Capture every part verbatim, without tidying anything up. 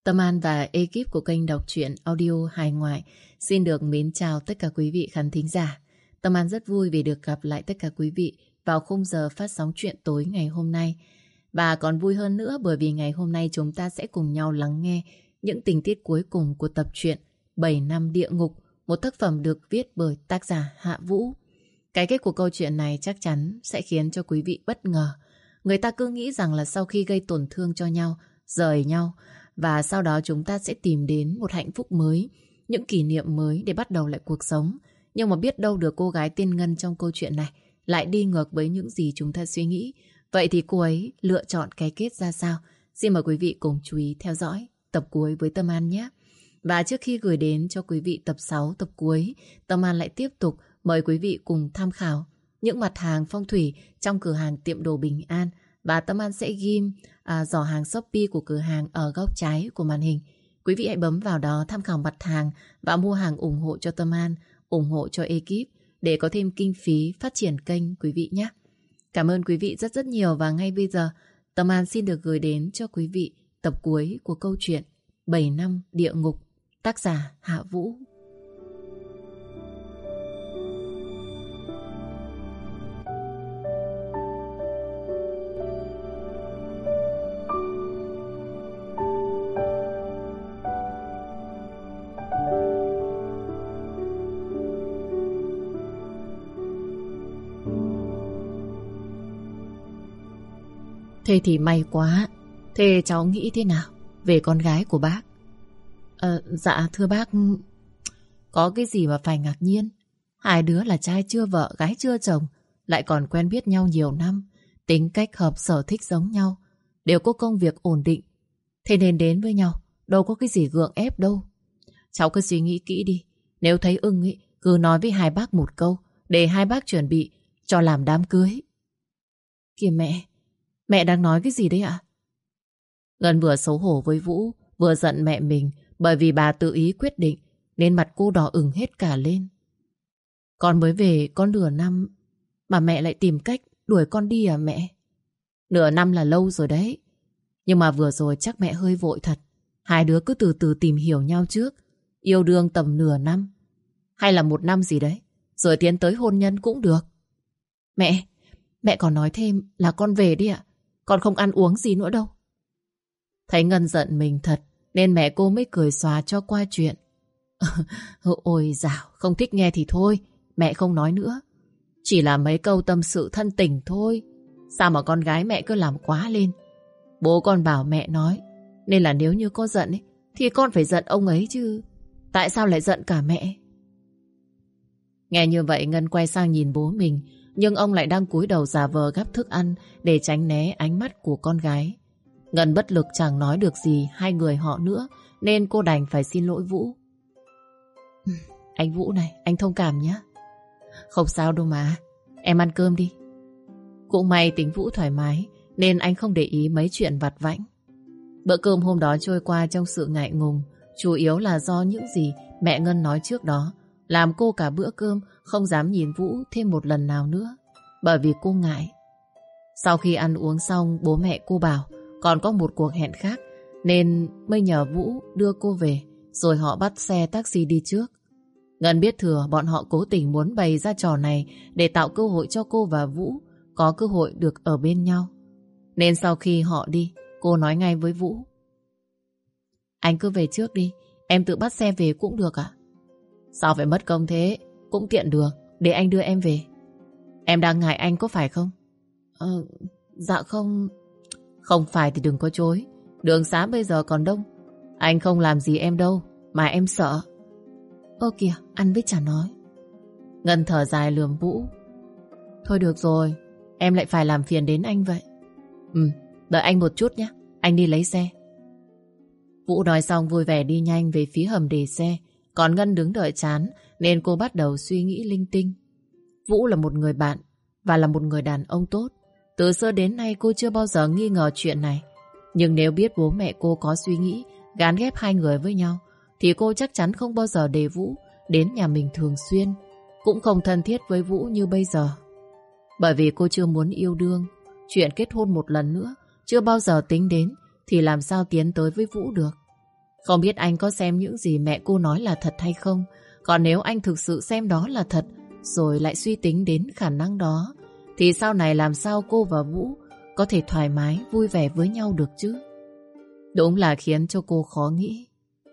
Tâm An và ekip của kênh đọc truyện audio hài ngoại xin được mến chào tất cả quý vị khán thính giả. Tâm An rất vui vì được gặp lại tất cả quý vị vào khung giờ phát sóng truyện tối ngày hôm nay. Và còn vui hơn nữa bởi vì ngày hôm nay chúng ta sẽ cùng nhau lắng nghe những tình tiết cuối cùng của tập truyện bảy năm địa ngục, một tác phẩm được viết bởi tác giả Hạ Vũ. Cái kết của câu chuyện này chắc chắn sẽ khiến cho quý vị bất ngờ. Người ta cứ nghĩ rằng là sau khi gây tổn thương cho nhau, rời nhau, và sau đó chúng ta sẽ tìm đến một hạnh phúc mới, những kỷ niệm mới để bắt đầu lại cuộc sống. Nhưng mà biết đâu được cô gái tên Ngân trong câu chuyện này lại đi ngược với những gì chúng ta suy nghĩ. Vậy thì cô ấy lựa chọn cái kết ra sao? Xin mời quý vị cùng chú ý theo dõi tập cuối với Tâm An nhé. Và trước khi gửi đến cho quý vị tập sáu, tập cuối, Tâm An lại tiếp tục mời quý vị cùng tham khảo những mặt hàng phong thủy trong cửa hàng tiệm đồ Bình An. Và Tâm An sẽ ghim à, giỏ hàng Shopee của cửa hàng ở góc trái của màn hình. Quý vị hãy bấm vào đó tham khảo mặt hàng và mua hàng ủng hộ cho Tâm An, ủng hộ cho ekip để có thêm kinh phí phát triển kênh quý vị nhé. Cảm ơn quý vị rất rất nhiều và ngay bây giờ Tâm An xin được gửi đến cho quý vị tập cuối của câu chuyện bảy năm địa ngục, tác giả Hạ Vũ. Thế thì may quá. Thế cháu nghĩ thế nào về con gái của bác? Ờ, dạ thưa bác, có cái gì mà phải ngạc nhiên. Hai đứa là trai chưa vợ, gái chưa chồng, lại còn quen biết nhau nhiều năm, tính cách hợp sở thích giống nhau, đều có công việc ổn định. Thế nên đến với nhau, đâu có cái gì gượng ép đâu. Cháu cứ suy nghĩ kỹ đi. Nếu thấy ưng ý, cứ nói với hai bác một câu, để hai bác chuẩn bị cho làm đám cưới. Kìa mẹ, mẹ đang nói cái gì đấy ạ? Ngân vừa xấu hổ với Vũ, vừa giận mẹ mình bởi vì bà tự ý quyết định, nên mặt cô đỏ ửng hết cả lên. Con mới về có nửa năm mà mẹ lại tìm cách đuổi con đi à mẹ? Nửa năm là lâu rồi đấy. Nhưng mà vừa rồi chắc mẹ hơi vội thật. Hai đứa cứ từ từ tìm hiểu nhau trước. Yêu đương tầm nửa năm hay là một năm gì đấy, rồi tiến tới hôn nhân cũng được. Mẹ, mẹ còn nói thêm là con về đi ạ. Con không ăn uống gì nữa đâu. Thấy Ngân giận mình thật nên mẹ cô mới cười xòa cho qua chuyện. Ôi dào, không thích nghe thì thôi, mẹ không nói nữa. Chỉ là mấy câu tâm sự thân tình thôi. Sao mà con gái mẹ cứ làm quá lên. Bố con bảo mẹ nói, nên là nếu như có giận ấy, thì con phải giận ông ấy chứ. Tại sao lại giận cả mẹ? Nghe như vậy Ngân quay sang nhìn bố mình, nhưng ông lại đang cúi đầu giả vờ gắp thức ăn để tránh né ánh mắt của con gái. Ngân bất lực chẳng nói được gì hai người họ nữa, nên cô đành phải xin lỗi Vũ. Anh Vũ này, anh thông cảm nhé. Không sao đâu mà, em ăn cơm đi. Cũng may tính Vũ thoải mái nên anh không để ý mấy chuyện vặt vãnh. Bữa cơm hôm đó trôi qua trong sự ngại ngùng, chủ yếu là do những gì mẹ Ngân nói trước đó, làm cô cả bữa cơm không dám nhìn Vũ thêm một lần nào nữa, bởi vì cô ngại. Sau khi ăn uống xong, bố mẹ cô bảo còn có một cuộc hẹn khác, nên mới nhờ Vũ đưa cô về, rồi họ bắt xe taxi đi trước. Ngân biết thừa bọn họ cố tình muốn bày ra trò này để tạo cơ hội cho cô và Vũ có cơ hội được ở bên nhau. Nên sau khi họ đi, cô nói ngay với Vũ. Anh cứ về trước đi, em tự bắt xe về cũng được ạ. Sao phải mất công thế? Cũng tiện được, để anh đưa em về. Em đang ngại anh có phải không? Ờ, dạ không. Không phải thì đừng có chối. Đường xá bây giờ còn đông. Anh không làm gì em đâu, mà em sợ. Ơ kìa, ăn với chả nói. Ngân thở dài lườm Vũ. Thôi được rồi, em lại phải làm phiền đến anh vậy. Ừ, đợi anh một chút nhé, anh đi lấy xe. Vũ nói xong vui vẻ đi nhanh về phía hầm để xe. Còn Ngân đứng đợi chán, nên cô bắt đầu suy nghĩ linh tinh. Vũ là một người bạn và là một người đàn ông tốt. Từ xưa đến nay cô chưa bao giờ nghi ngờ chuyện này. Nhưng nếu biết bố mẹ cô có suy nghĩ gán ghép hai người với nhau, thì cô chắc chắn không bao giờ để Vũ đến nhà mình thường xuyên, cũng không thân thiết với Vũ như bây giờ. Bởi vì cô chưa muốn yêu đương. Chuyện kết hôn một lần nữa chưa bao giờ tính đến, thì làm sao tiến tới với Vũ được. Không biết anh có xem những gì mẹ cô nói là thật hay không? Còn nếu anh thực sự xem đó là thật, rồi lại suy tính đến khả năng đó, thì sau này làm sao cô và Vũ có thể thoải mái, vui vẻ với nhau được chứ? Đúng là khiến cho cô khó nghĩ.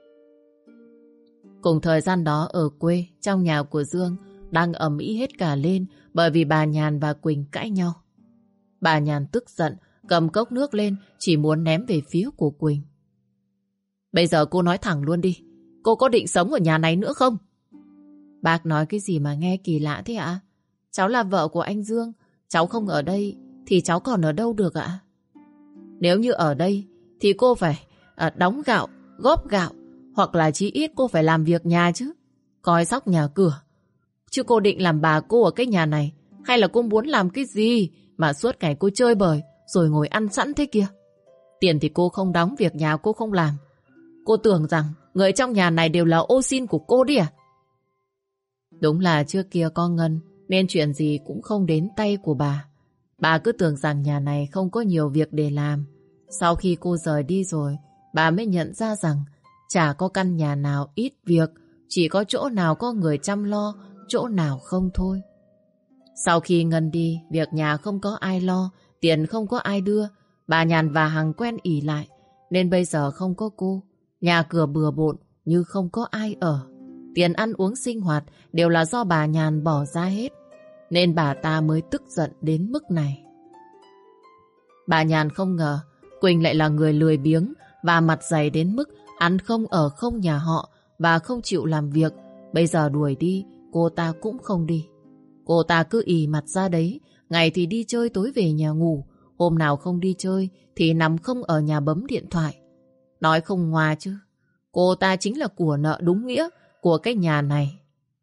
Cùng thời gian đó ở quê, trong nhà của Dương đang ầm ĩ hết cả lên bởi vì bà Nhàn và Quỳnh cãi nhau. Bà Nhàn tức giận, cầm cốc nước lên chỉ muốn ném về phía của Quỳnh. Bây giờ cô nói thẳng luôn đi, cô có định sống ở nhà này nữa không? Bác nói cái gì mà nghe kỳ lạ thế ạ? Cháu là vợ của anh Dương, cháu không ở đây thì cháu còn ở đâu được ạ? Nếu như ở đây thì cô phải à, đóng gạo, góp gạo, hoặc là chí ít cô phải làm việc nhà chứ, coi sóc nhà cửa. Chứ cô định làm bà cô ở cái nhà này, hay là cô muốn làm cái gì mà suốt ngày cô chơi bời rồi ngồi ăn sẵn thế kia? Tiền thì cô không đóng, việc nhà cô không làm. Cô tưởng rằng người trong nhà này đều là ô xin của cô đi à? Đúng là trước kia có Ngân nên chuyện gì cũng không đến tay của bà. Bà cứ tưởng rằng nhà này không có nhiều việc để làm. Sau khi cô rời đi rồi, bà mới nhận ra rằng chả có căn nhà nào ít việc, chỉ có chỗ nào có người chăm lo, chỗ nào không thôi. Sau khi Ngân đi, việc nhà không có ai lo, tiền không có ai đưa, bà Nhàn và Hằng quen ỉ lại, nên bây giờ không có cô, nhà cửa bừa bộn như không có ai ở. Tiền ăn uống sinh hoạt đều là do bà Nhàn bỏ ra hết, nên bà ta mới tức giận đến mức này. Bà Nhàn không ngờ Quỳnh lại là người lười biếng và mặt dày đến mức ăn không ở không nhà họ và không chịu làm việc. Bây giờ đuổi đi, cô ta cũng không đi. Cô ta cứ ì mặt ra đấy, ngày thì đi chơi, tối về nhà ngủ. Hôm nào không đi chơi thì nằm không ở nhà bấm điện thoại. Nói không ngoa chứ, cô ta chính là của nợ đúng nghĩa của cái nhà này.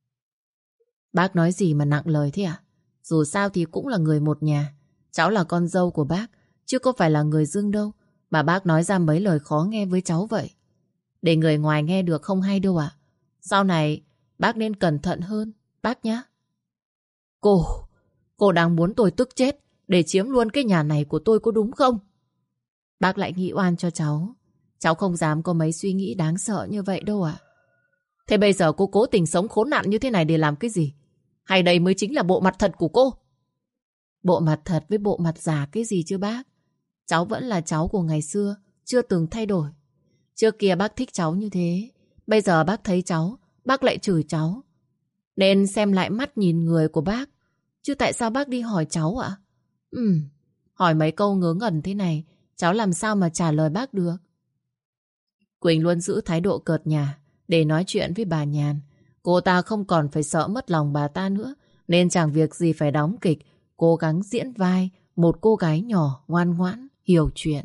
Bác nói gì mà nặng lời thế à? Dù sao thì cũng là người một nhà. Cháu là con dâu của bác, chứ có phải là người Dương đâu mà bác nói ra mấy lời khó nghe với cháu vậy. Để người ngoài nghe được không hay đâu ạ. Sau này bác nên cẩn thận hơn, bác nhé. Cô, cô đang muốn tôi tức chết để chiếm luôn cái nhà này của tôi có đúng không? Bác lại nghĩ oan cho cháu. Cháu không dám có mấy suy nghĩ đáng sợ như vậy đâu ạ. Thế bây giờ cô cố tình sống khốn nạn như thế này để làm cái gì? Hay đây mới chính là bộ mặt thật của cô? Bộ mặt thật với bộ mặt giả cái gì chứ bác? Cháu vẫn là cháu của ngày xưa, chưa từng thay đổi. Trước kia bác thích cháu như thế, bây giờ bác thấy cháu, bác lại chửi cháu. Nên xem lại mắt nhìn người của bác. Chứ tại sao bác đi hỏi cháu ạ? Ừ, hỏi mấy câu ngớ ngẩn thế này, cháu làm sao mà trả lời bác được? Quỳnh luôn giữ thái độ cợt nhả để nói chuyện với bà Nhàn. Cô ta không còn phải sợ mất lòng bà ta nữa, nên chẳng việc gì phải đóng kịch, cố gắng diễn vai một cô gái nhỏ ngoan ngoãn, hiểu chuyện.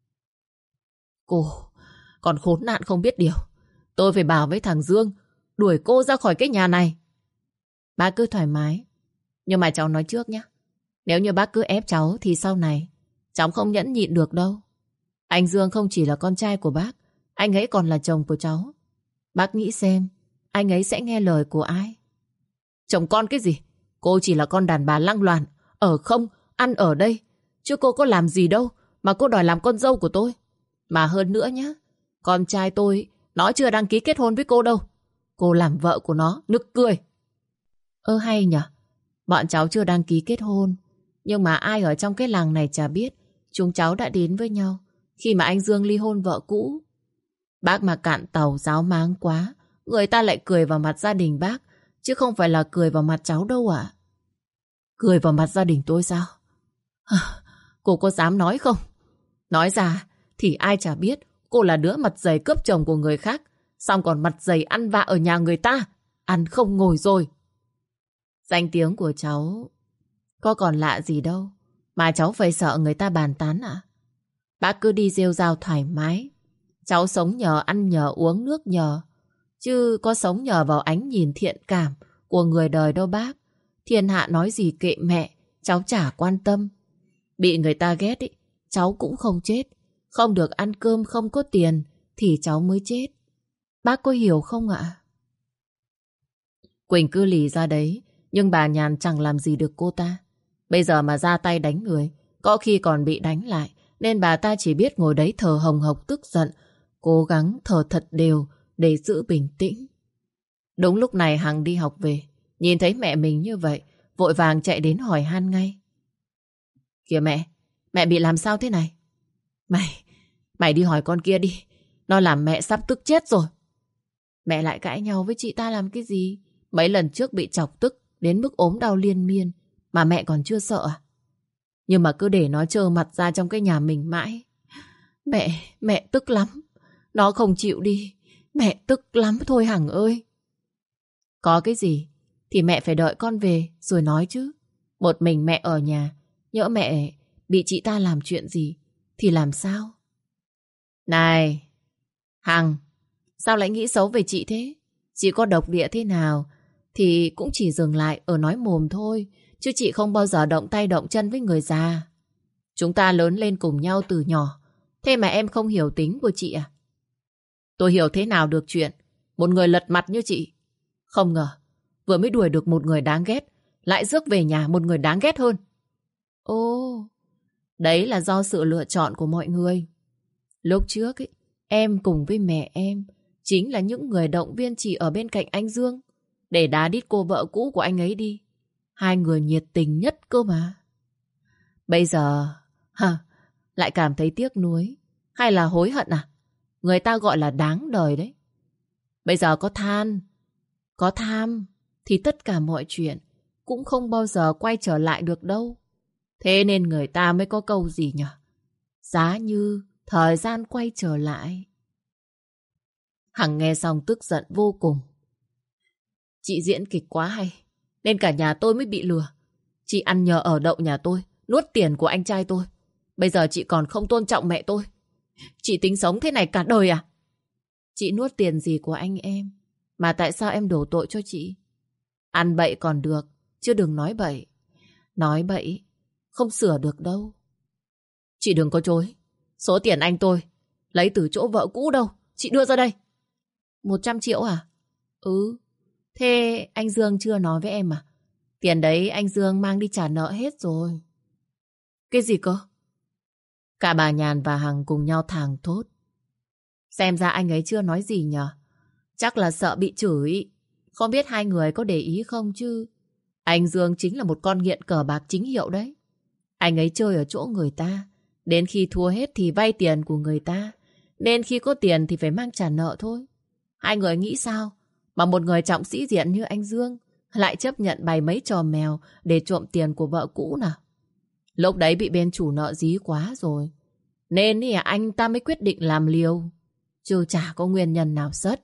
Cô còn khốn nạn không biết điều. Tôi phải bảo với thằng Dương đuổi cô ra khỏi cái nhà này. Bác cứ thoải mái. Nhưng mà cháu nói trước nhé, nếu như bác cứ ép cháu thì sau này cháu không nhẫn nhịn được đâu. Anh Dương không chỉ là con trai của bác, anh ấy còn là chồng của cháu. Bác nghĩ xem anh ấy sẽ nghe lời của ai? Chồng con cái gì? Cô chỉ là con đàn bà lăng loàn, ở không, ăn ở đây. Chứ cô có làm gì đâu mà cô đòi làm con dâu của tôi. Mà hơn nữa nhé, con trai tôi nó chưa đăng ký kết hôn với cô đâu. Cô làm vợ của nó, nực cười. Ơ hay nhỉ, bọn cháu chưa đăng ký kết hôn, nhưng mà ai ở trong cái làng này chả biết chúng cháu đã đến với nhau khi mà anh Dương ly hôn vợ cũ. Bác mà cạn tàu giáo máng quá, người ta lại cười vào mặt gia đình bác, chứ không phải là cười vào mặt cháu đâu ạ. Cười vào mặt gia đình tôi sao? Cô có dám nói không? Nói ra thì ai chả biết cô là đứa mặt dày cướp chồng của người khác, xong còn mặt dày ăn vạ ở nhà người ta, ăn không ngồi rồi. Danh tiếng của cháu có còn lạ gì đâu mà cháu phải sợ người ta bàn tán ạ. Bác cứ đi rêu rao thoải mái. Cháu sống nhờ ăn nhờ uống nước nhờ, chứ có sống nhờ vào ánh nhìn thiện cảm của người đời đâu bác. Thiên hạ nói gì kệ mẹ, cháu chả quan tâm. Bị người ta ghét ý, cháu cũng không chết. Không được ăn cơm, không có tiền thì cháu mới chết. Bác có hiểu không ạ? Quỳnh cứ lì ra đấy, nhưng bà Nhàn chẳng làm gì được cô ta. Bây giờ mà ra tay đánh người, có khi còn bị đánh lại, nên bà ta chỉ biết ngồi đấy thở hồng hộc tức giận. cố gắng thở thật đều để giữ bình tĩnh. Đúng lúc này Hằng đi học về, nhìn thấy mẹ mình như vậy, vội vàng chạy đến hỏi han ngay. Kìa mẹ, mẹ bị làm sao thế này? Mày, mày đi hỏi con kia đi, nó làm mẹ sắp tức chết rồi. Mẹ lại cãi nhau với chị ta làm cái gì? Mấy lần trước bị chọc tức đến mức ốm đau liên miên mà mẹ còn chưa sợ à? Nhưng mà cứ để nó trơ mặt ra trong cái nhà mình mãi. Mẹ, mẹ tức lắm. Nó không chịu đi. Mẹ tức lắm thôi Hằng ơi. Có cái gì thì mẹ phải đợi con về rồi nói chứ. Một mình mẹ ở nhà, nhỡ mẹ bị chị ta làm chuyện gì thì làm sao? Này, Hằng, sao lại nghĩ xấu về chị thế? Chị có độc địa thế nào thì cũng chỉ dừng lại ở nói mồm thôi, chứ chị không bao giờ động tay động chân với người già. Chúng ta lớn lên cùng nhau từ nhỏ, thế mà em không hiểu tính của chị à? Tôi hiểu thế nào được chuyện một người lật mặt như chị. Không ngờ vừa mới đuổi được một người đáng ghét, lại rước về nhà một người đáng ghét hơn. Ồ, đấy là do sự lựa chọn của mọi người. Lúc trước ấy, em cùng với mẹ em chính là những người động viên chị ở bên cạnh anh Dương để đá đít cô vợ cũ của anh ấy đi. Hai người nhiệt tình nhất cơ mà. Bây giờ hả, lại cảm thấy tiếc nuối hay là hối hận à? Người ta gọi là đáng đời đấy. Bây giờ có than, có tham thì tất cả mọi chuyện cũng không bao giờ quay trở lại được đâu. Thế nên người ta mới có câu gì nhỉ? Giá như thời gian quay trở lại. Hằng nghe xong tức giận vô cùng. Chị diễn kịch quá hay, nên cả nhà tôi mới bị lừa. Chị ăn nhờ ở đậu nhà tôi, nuốt tiền của anh trai tôi. Bây giờ chị còn không tôn trọng mẹ tôi. Chị tính sống thế này cả đời à? Chị nuốt tiền gì của anh em mà tại sao em đổ tội cho chị? Ăn bậy còn được, chứ đừng nói bậy. Nói bậy không sửa được đâu. Chị đừng có chối. Số tiền anh tôi lấy từ chỗ vợ cũ đâu, chị đưa ra đây. Một trăm triệu à? Ừ. Thế anh Dương chưa nói với em à? Tiền đấy anh Dương mang đi trả nợ hết rồi. Cái gì cơ? Cả bà Nhàn và Hằng cùng nhau thảng thốt. Xem ra anh ấy chưa nói gì nhở? Chắc là sợ bị chửi. Không biết hai người có để ý không chứ? Anh Dương chính là một con nghiện cờ bạc chính hiệu đấy. Anh ấy chơi ở chỗ người ta. Đến khi thua hết thì vay tiền của người ta. Nên khi có tiền thì phải mang trả nợ thôi. Hai người nghĩ sao mà một người trọng sĩ diện như anh Dương lại chấp nhận bày mấy trò mèo để trộm tiền của vợ cũ nào? Lúc đấy bị bên chủ nợ dí quá rồi. Nên ý, anh ta mới quyết định làm liều. Chứ chả có nguyên nhân nào sất.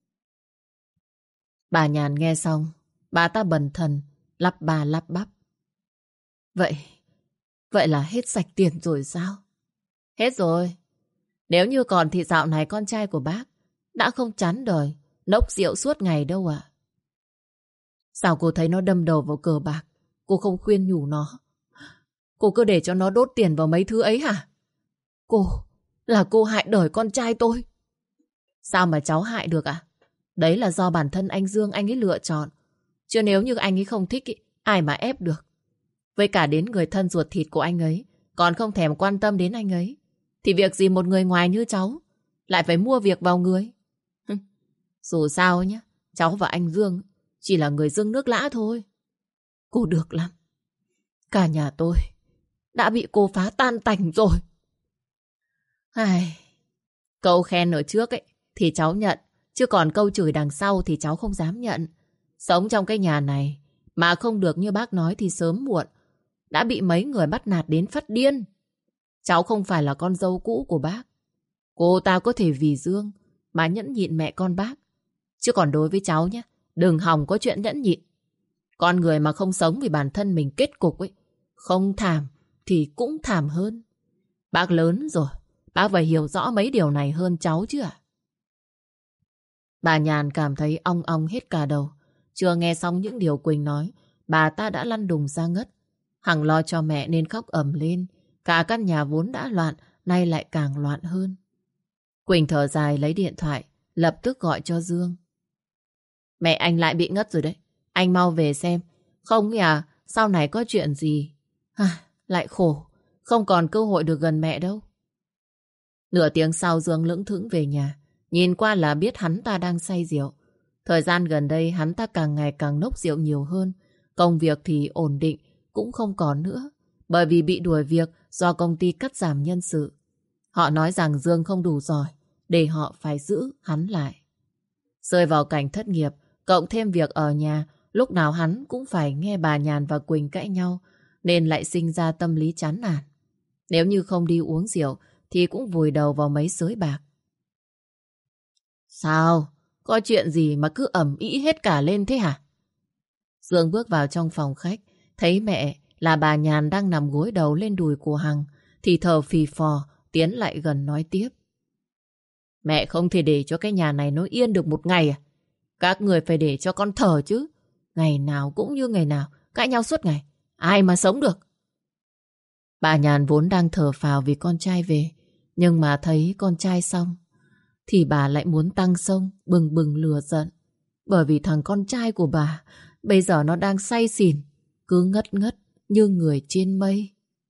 Bà Nhàn nghe xong, bà ta bần thần, lắp bà lắp bắp. Vậy, vậy là hết sạch tiền rồi sao? Hết rồi. Nếu như còn thì dạo này con trai của bác đã không chán đời, nốc rượu suốt ngày đâu ạ. Sao cô thấy nó đâm đầu vào cờ bạc, cô không khuyên nhủ nó? Cô cứ để cho nó đốt tiền vào mấy thứ ấy hả? Cô, là cô hại đời con trai tôi. Sao mà cháu hại được ạ? Đấy là do bản thân anh Dương anh ấy lựa chọn. Chứ nếu như anh ấy không thích ý, ai mà ép được. Với cả đến người thân ruột thịt của anh ấy còn không thèm quan tâm đến anh ấy, thì việc gì một người ngoài như cháu lại phải mua việc vào người? Dù sao nhé, cháu và anh Dương chỉ là người dưng nước lã thôi. Cô được lắm. Cả nhà tôi đã bị cô phá tan tành rồi. Ai... Câu khen ở trước ấy thì cháu nhận, chứ còn câu chửi đằng sau thì cháu không dám nhận. Sống trong cái nhà này mà không được như bác nói thì sớm muộn đã bị mấy người bắt nạt đến phát điên. Cháu không phải là con dâu cũ của bác. Cô ta có thể vì Dương mà nhẫn nhịn mẹ con bác. Chứ còn đối với cháu nhé, đừng hòng có chuyện nhẫn nhịn. Con người mà không sống vì bản thân mình kết cục ấy, không thảm thì cũng thảm hơn. Bác lớn rồi, bác phải hiểu rõ mấy điều này hơn cháu chứ ạ. Bà Nhàn cảm thấy ong ong hết cả đầu. Chưa nghe xong những điều Quỳnh nói, bà ta đã lăn đùng ra ngất. Hằng lo cho mẹ nên khóc ầm lên. Cả căn nhà vốn đã loạn, nay lại càng loạn hơn. Quỳnh thở dài lấy điện thoại, lập tức gọi cho Dương. Mẹ anh lại bị ngất rồi đấy. Anh mau về xem. Không à, sau này có chuyện gì? À, lại khổ, không còn cơ hội được gần mẹ đâu. Nửa tiếng sau Dương lững thững về nhà. Nhìn qua là biết hắn ta đang say rượu. Thời gian gần đây hắn ta càng ngày càng nốc rượu nhiều hơn. Công việc thì ổn định, cũng không còn nữa. Bởi vì bị đuổi việc do công ty cắt giảm nhân sự. Họ nói rằng Dương không đủ giỏi, để họ phải giữ hắn lại. Rơi vào cảnh thất nghiệp, cộng thêm việc ở nhà, lúc nào hắn cũng phải nghe bà Nhàn và Quỳnh cãi nhau, nên lại sinh ra tâm lý chán nản. Nếu như không đi uống rượu, thì cũng vùi đầu vào mấy sới bạc. Sao? Có chuyện gì mà cứ ầm ĩ hết cả lên thế hả? Dương bước vào trong phòng khách, thấy mẹ là bà Nhàn đang nằm gối đầu lên đùi của Hằng, thì thở phì phò, tiến lại gần nói tiếp. Mẹ không thể để cho cái nhà này nó yên được một ngày à? Các người phải để cho con thở chứ. Ngày nào cũng như ngày nào, cãi nhau suốt ngày. Ai mà sống được? Bà Nhàn vốn đang thở phào vì con trai về, nhưng mà thấy con trai xong, thì bà lại muốn tăng xông, bừng bừng lửa giận. Bởi vì thằng con trai của bà bây giờ nó đang say xỉn, cứ ngất ngất như người trên mây.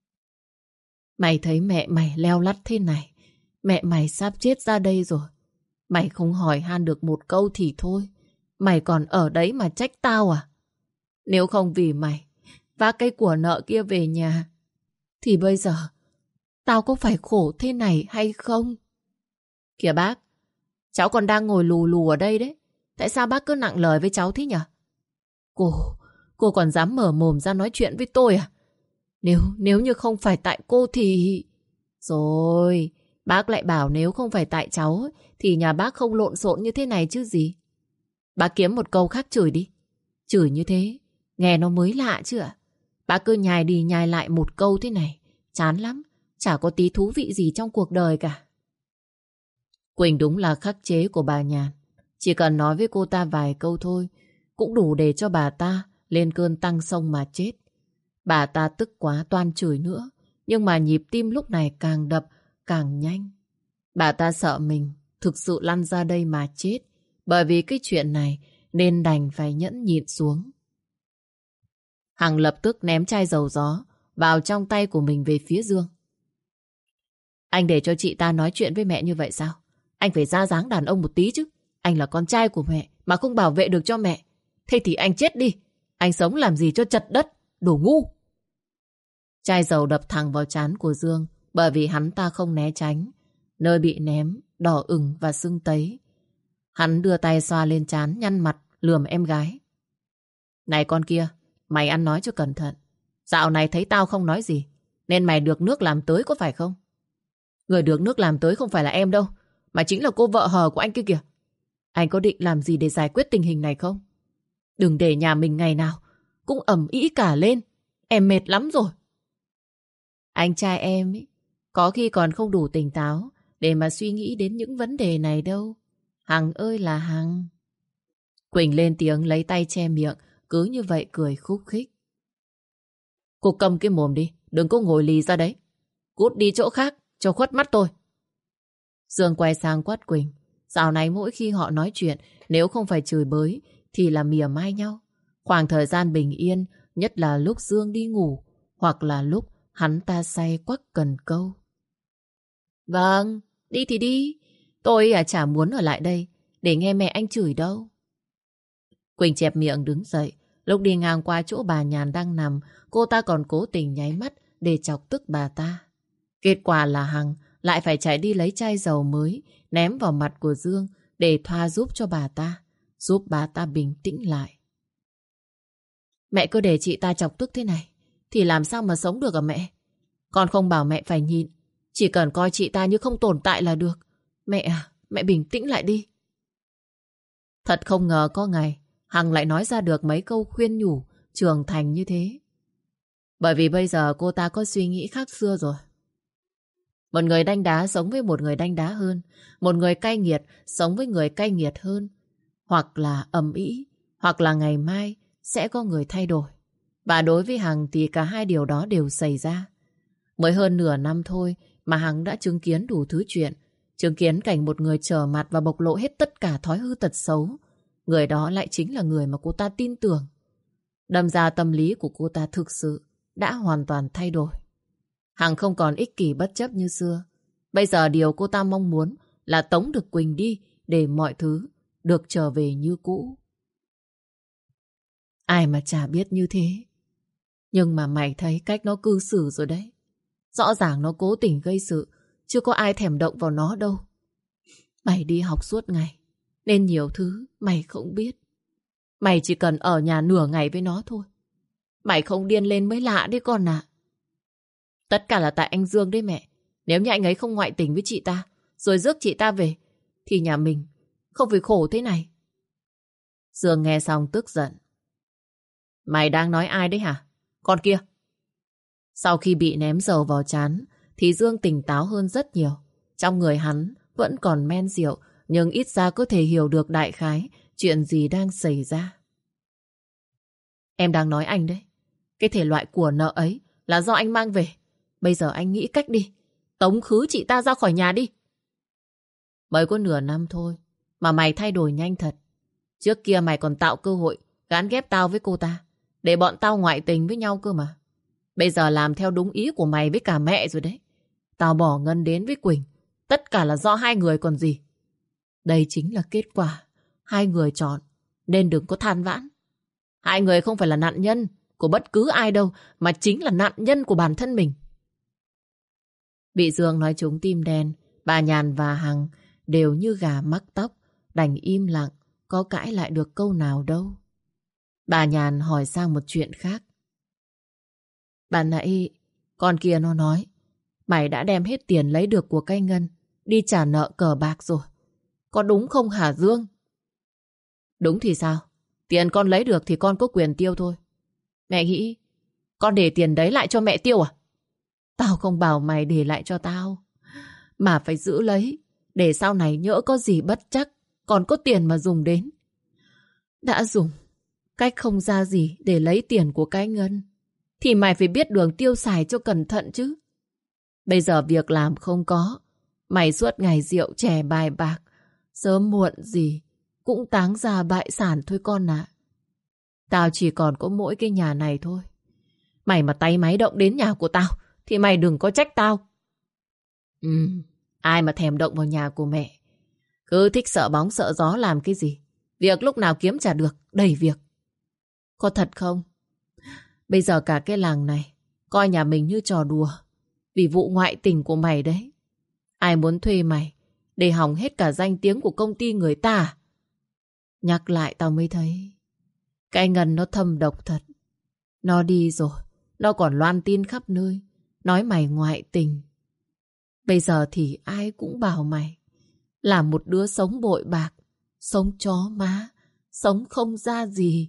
Mày thấy mẹ mày leo lắt thế này, mẹ mày sắp chết ra đây rồi. Mày không hỏi han được một câu thì thôi, mày còn ở đấy mà trách tao à? Nếu không vì mày vác cái của nợ kia về nhà, thì bây giờ tao có phải khổ thế này hay không? Kìa bác, cháu còn đang ngồi lù lù ở đây đấy. Tại sao bác cứ nặng lời với cháu thế nhỉ? Cô, cô còn dám mở mồm ra nói chuyện với tôi à? Nếu, nếu như không phải tại cô thì... Rồi, bác lại bảo nếu không phải tại cháu thì nhà bác không lộn xộn như thế này chứ gì. Bác kiếm một câu khác chửi đi. Chửi như thế, nghe nó mới lạ chứ ạ. Bác cứ nhai đi nhai lại một câu thế này, chán lắm, chả có tí thú vị gì trong cuộc đời cả. Quỳnh đúng là khắc chế của bà Nhàn. Chỉ cần nói với cô ta vài câu thôi, cũng đủ để cho bà ta lên cơn tăng xông mà chết. Bà ta tức quá toan chửi nữa, nhưng mà nhịp tim lúc này càng đập càng nhanh. Bà ta sợ mình thực sự lăn ra đây mà chết, bởi vì cái chuyện này nên đành phải nhẫn nhịn xuống. Hằng lập tức ném chai dầu gió vào trong tay của mình về phía Dương. Anh để cho chị ta nói chuyện với mẹ như vậy sao? Anh phải ra dáng đàn ông một tí chứ. Anh là con trai của mẹ mà không bảo vệ được cho mẹ. Thế thì anh chết đi. Anh sống làm gì cho chật đất, đồ ngu. Chai dầu đập thẳng vào trán của Dương, bởi vì hắn ta không né tránh. Nơi bị ném đỏ ửng và sưng tấy. Hắn đưa tay xoa lên trán, nhăn mặt lườm em gái. Này con kia, mày ăn nói cho cẩn thận. Dạo này thấy tao không nói gì, nên mày được nước làm tới có phải không? Người được nước làm tới không phải là em đâu, mà chính là cô vợ hờ của anh kia kìa. Anh có định làm gì để giải quyết tình hình này không? Đừng để nhà mình ngày nào cũng ầm ĩ cả lên. Em mệt lắm rồi. Anh trai em ấy, có khi còn không đủ tỉnh táo để mà suy nghĩ đến những vấn đề này đâu. Hằng ơi là Hằng. Quỳnh lên tiếng lấy tay che miệng, cứ như vậy cười khúc khích. Cô cầm cái mồm đi, đừng có ngồi lì ra đấy. Cút đi chỗ khác, cho khuất mắt tôi. Dương quay sang quát Quỳnh. Dạo này mỗi khi họ nói chuyện, nếu không phải chửi bới thì là mỉa mai nhau. Khoảng thời gian bình yên, nhất là lúc Dương đi ngủ, hoặc là lúc hắn ta say quắc cần câu. Vâng, đi thì đi. Tôi à chả muốn ở lại đây để nghe mẹ anh chửi đâu. Quỳnh chẹp miệng đứng dậy. Lúc đi ngang qua chỗ bà Nhàn đang nằm, cô ta còn cố tình nháy mắt để chọc tức bà ta. Kết quả là Hằng lại phải chạy đi lấy chai dầu mới ném vào mặt của Dương để thoa giúp cho bà ta, giúp bà ta bình tĩnh lại. Mẹ cứ để chị ta chọc tức thế này thì làm sao mà sống được à mẹ? Con không bảo mẹ phải nhịn, chỉ cần coi chị ta như không tồn tại là được. Mẹ à, mẹ bình tĩnh lại đi. Thật không ngờ có ngày Hằng lại nói ra được mấy câu khuyên nhủ trưởng thành như thế. Bởi vì bây giờ cô ta có suy nghĩ khác xưa rồi. Một người đanh đá sống với một người đanh đá hơn. Một người cay nghiệt sống với người cay nghiệt hơn. Hoặc là ầm ĩ, hoặc là ngày mai sẽ có người thay đổi. Và đối với Hằng thì cả hai điều đó đều xảy ra. Mới hơn nửa năm thôi mà Hằng đã chứng kiến đủ thứ chuyện. Chứng kiến cảnh một người trở mặt và bộc lộ hết tất cả thói hư tật xấu. Người đó lại chính là người mà cô ta tin tưởng. Đâm ra tâm lý của cô ta thực sự đã hoàn toàn thay đổi. Hằng không còn ích kỷ bất chấp như xưa, Bây giờ điều cô ta mong muốn là tống được Quỳnh đi để mọi thứ được trở về như cũ. Ai mà chả biết như thế. Nhưng mà mày thấy cách nó cư xử rồi đấy. Rõ ràng nó cố tình gây sự, chưa có ai thèm động vào nó đâu. Mày đi học suốt ngày, nên nhiều thứ mày không biết. Mày chỉ cần ở nhà nửa ngày với nó thôi. Mày không điên lên mới lạ đấy con ạ. Tất cả là tại anh Dương đấy mẹ. Nếu như anh ấy không ngoại tình với chị ta, rồi rước chị ta về, thì nhà mình không phải khổ thế này. Dương nghe xong tức giận. Mày đang nói ai đấy hả? Con kia. Sau khi bị ném dầu vào trán, thì Dương tỉnh táo hơn rất nhiều. Trong người hắn vẫn còn men rượu, nhưng ít ra có thể hiểu được đại khái chuyện gì đang xảy ra. Em đang nói anh đấy. Cái thể loại của nợ ấy là do anh mang về. Bây giờ anh nghĩ cách đi. Tống khứ chị ta ra khỏi nhà đi. Mới có nửa năm thôi mà mày thay đổi nhanh thật. Trước kia mày còn tạo cơ hội gán ghép tao với cô ta, để bọn tao ngoại tình với nhau cơ mà. Bây giờ làm theo đúng ý của mày với cả mẹ rồi đấy. Tao bỏ Ngân đến với Quỳnh, tất cả là do hai người còn gì. Đây chính là kết quả hai người chọn, nên đừng có than vãn. Hai người không phải là nạn nhân của bất cứ ai đâu, mà chính là nạn nhân của bản thân mình. Bị Dương nói trúng tim đen, bà Nhàn và Hằng đều như gà mắc tóc, đành im lặng, có cãi lại được câu nào đâu. Bà Nhàn hỏi sang một chuyện khác. Bà nãy con kia nó nói mày đã đem hết tiền lấy được của cây Ngân đi trả nợ cờ bạc rồi. Có đúng không hả Dương? Đúng thì sao? Tiền con lấy được thì con có quyền tiêu thôi. Mẹ nghĩ con để tiền đấy lại cho mẹ tiêu à? Tao không bảo mày để lại cho tao, mà phải giữ lấy, để sau này nhỡ có gì bất chắc còn có tiền mà dùng đến. Đã dùng cách không ra gì để lấy tiền của cái Ngân, thì mày phải biết đường tiêu xài cho cẩn thận chứ. Bây giờ việc làm không có, mày suốt ngày rượu chè bài bạc, sớm muộn gì cũng táng ra bại sản thôi con ạ. Tao chỉ còn có mỗi cái nhà này thôi. Mày mà tay máy động đến nhà của tao thì mày đừng có trách tao. Ừ, ai mà thèm động vào nhà của mẹ. Cứ thích sợ bóng sợ gió làm cái gì. Việc lúc nào kiếm trả được, đầy việc. Có thật không? Bây giờ cả cái làng này coi nhà mình như trò đùa, vì vụ ngoại tình của mày đấy. Ai muốn thuê mày để hỏng hết cả danh tiếng của công ty người ta? Nhắc lại tao mới thấy cái Ngân nó thâm độc thật. Nó đi rồi, nó còn loan tin khắp nơi, nói mày ngoại tình. Bây giờ thì ai cũng bảo mày là một đứa sống bội bạc, sống chó má, sống không ra gì.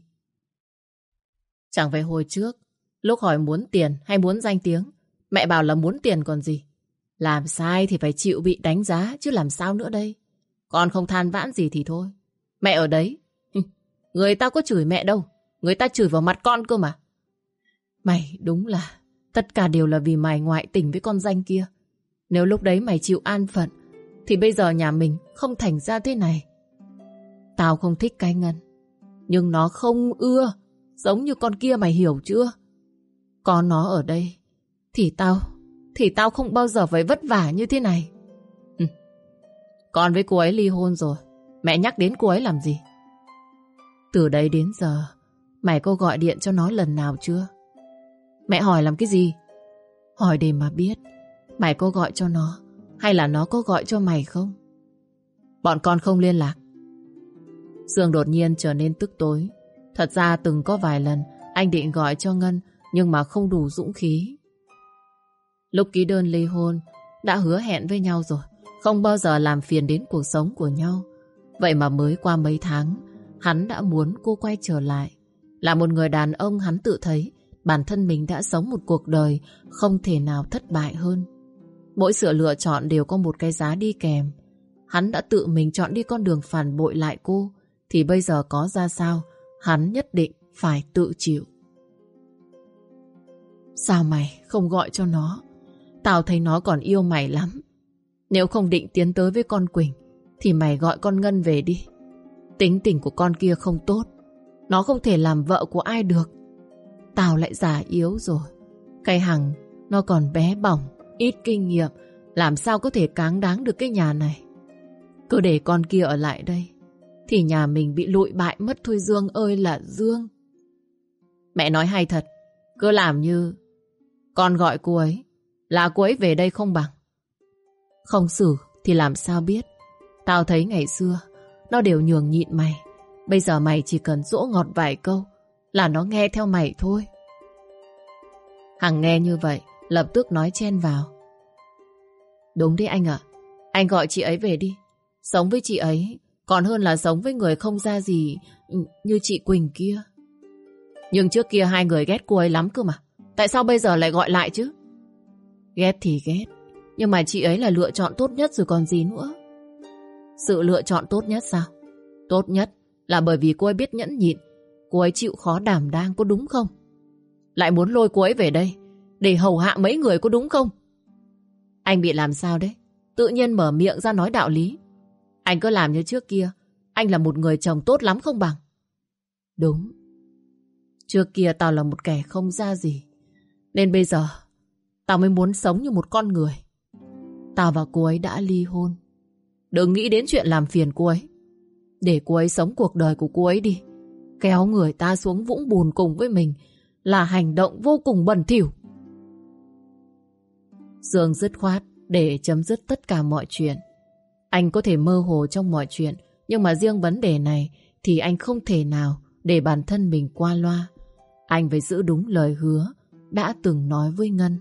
Chẳng phải hồi trước, lúc hỏi muốn tiền hay muốn danh tiếng, mẹ bảo là muốn tiền còn gì. Làm sai thì phải chịu bị đánh giá, chứ làm sao nữa đây. Con không than vãn gì thì thôi. Mẹ ở đấy, người ta có chửi mẹ đâu, người ta chửi vào mặt con cơ mà. Mày đúng là tất cả đều là vì mày ngoại tình với con danh kia. Nếu lúc đấy mày chịu an phận thì bây giờ nhà mình không thành ra thế này. Tao không thích cái Ngân, nhưng nó không ưa giống như con kia, mày hiểu chưa? Có nó ở đây thì tao Thì tao không bao giờ phải vất vả như thế này. ừ. Con với cô ấy ly hôn rồi, mẹ nhắc đến cô ấy làm gì? Từ đấy đến giờ mày có gọi điện cho nó lần nào chưa? Mẹ hỏi làm cái gì? Hỏi để mà biết mày có gọi cho nó hay là nó có gọi cho mày không? Bọn con không liên lạc. Dương đột nhiên trở nên tức tối. Thật ra từng có vài lần anh định gọi cho Ngân, nhưng mà không đủ dũng khí. Lúc ký đơn ly hôn đã hứa hẹn với nhau rồi, không bao giờ làm phiền đến cuộc sống của nhau. Vậy mà mới qua mấy tháng, hắn đã muốn cô quay trở lại. Là một người đàn ông, hắn tự thấy bản thân mình đã sống một cuộc đời không thể nào thất bại hơn. Mỗi sự lựa chọn đều có một cái giá đi kèm. Hắn đã tự mình chọn đi con đường phản bội lại cô, thì bây giờ có ra sao, hắn nhất định phải tự chịu. Sao mày không gọi cho nó? Tao thấy nó còn yêu mày lắm. Nếu không định tiến tới với con Quỳnh thì mày gọi con Ngân về đi. Tính tình của con kia không tốt, nó không thể làm vợ của ai được. Tao lại già yếu rồi. Cái Hằng nó còn bé bỏng, ít kinh nghiệm, làm sao có thể cáng đáng được cái nhà này. Cứ để con kia ở lại đây thì nhà mình bị lụi bại mất thôi Dương ơi là Dương. Mẹ nói hay thật. Cứ làm như con gọi cô ấy là cô ấy về đây không bằng. Không xử thì làm sao biết. Tao thấy ngày xưa nó đều nhường nhịn mày. Bây giờ mày chỉ cần dỗ ngọt vài câu là nó nghe theo mày thôi. Hằng nghe như vậy lập tức nói chen vào. Đúng đấy anh ạ. Anh gọi chị ấy về đi. Sống với chị ấy còn hơn là sống với người không ra gì như chị Quỳnh kia. Nhưng trước kia hai người ghét cô ấy lắm cơ mà. Tại sao bây giờ lại gọi lại chứ? Ghét thì ghét, nhưng mà chị ấy là lựa chọn tốt nhất rồi còn gì nữa. Sự lựa chọn tốt nhất sao? Tốt nhất là bởi vì cô ấy biết nhẫn nhịn. Cô ấy chịu khó đảm đang, có đúng không? Lại muốn lôi cô ấy về đây để hầu hạ mấy người, có đúng không? Anh bị làm sao đấy? Tự nhiên mở miệng ra nói đạo lý. Anh cứ làm như trước kia anh là một người chồng tốt lắm không bằng. Đúng. Trước kia tao là một kẻ không ra gì, nên bây giờ tao mới muốn sống như một con người. Tao và cô ấy đã ly hôn. Đừng nghĩ đến chuyện làm phiền cô ấy. Để cô ấy sống cuộc đời của cô ấy đi. Kéo người ta xuống vũng bùn cùng với mình là hành động vô cùng bẩn thỉu. Dương dứt khoát để chấm dứt tất cả mọi chuyện. Anh có thể mơ hồ trong mọi chuyện, nhưng mà riêng vấn đề này thì anh không thể nào để bản thân mình qua loa. Anh phải giữ đúng lời hứa đã từng nói với Ngân.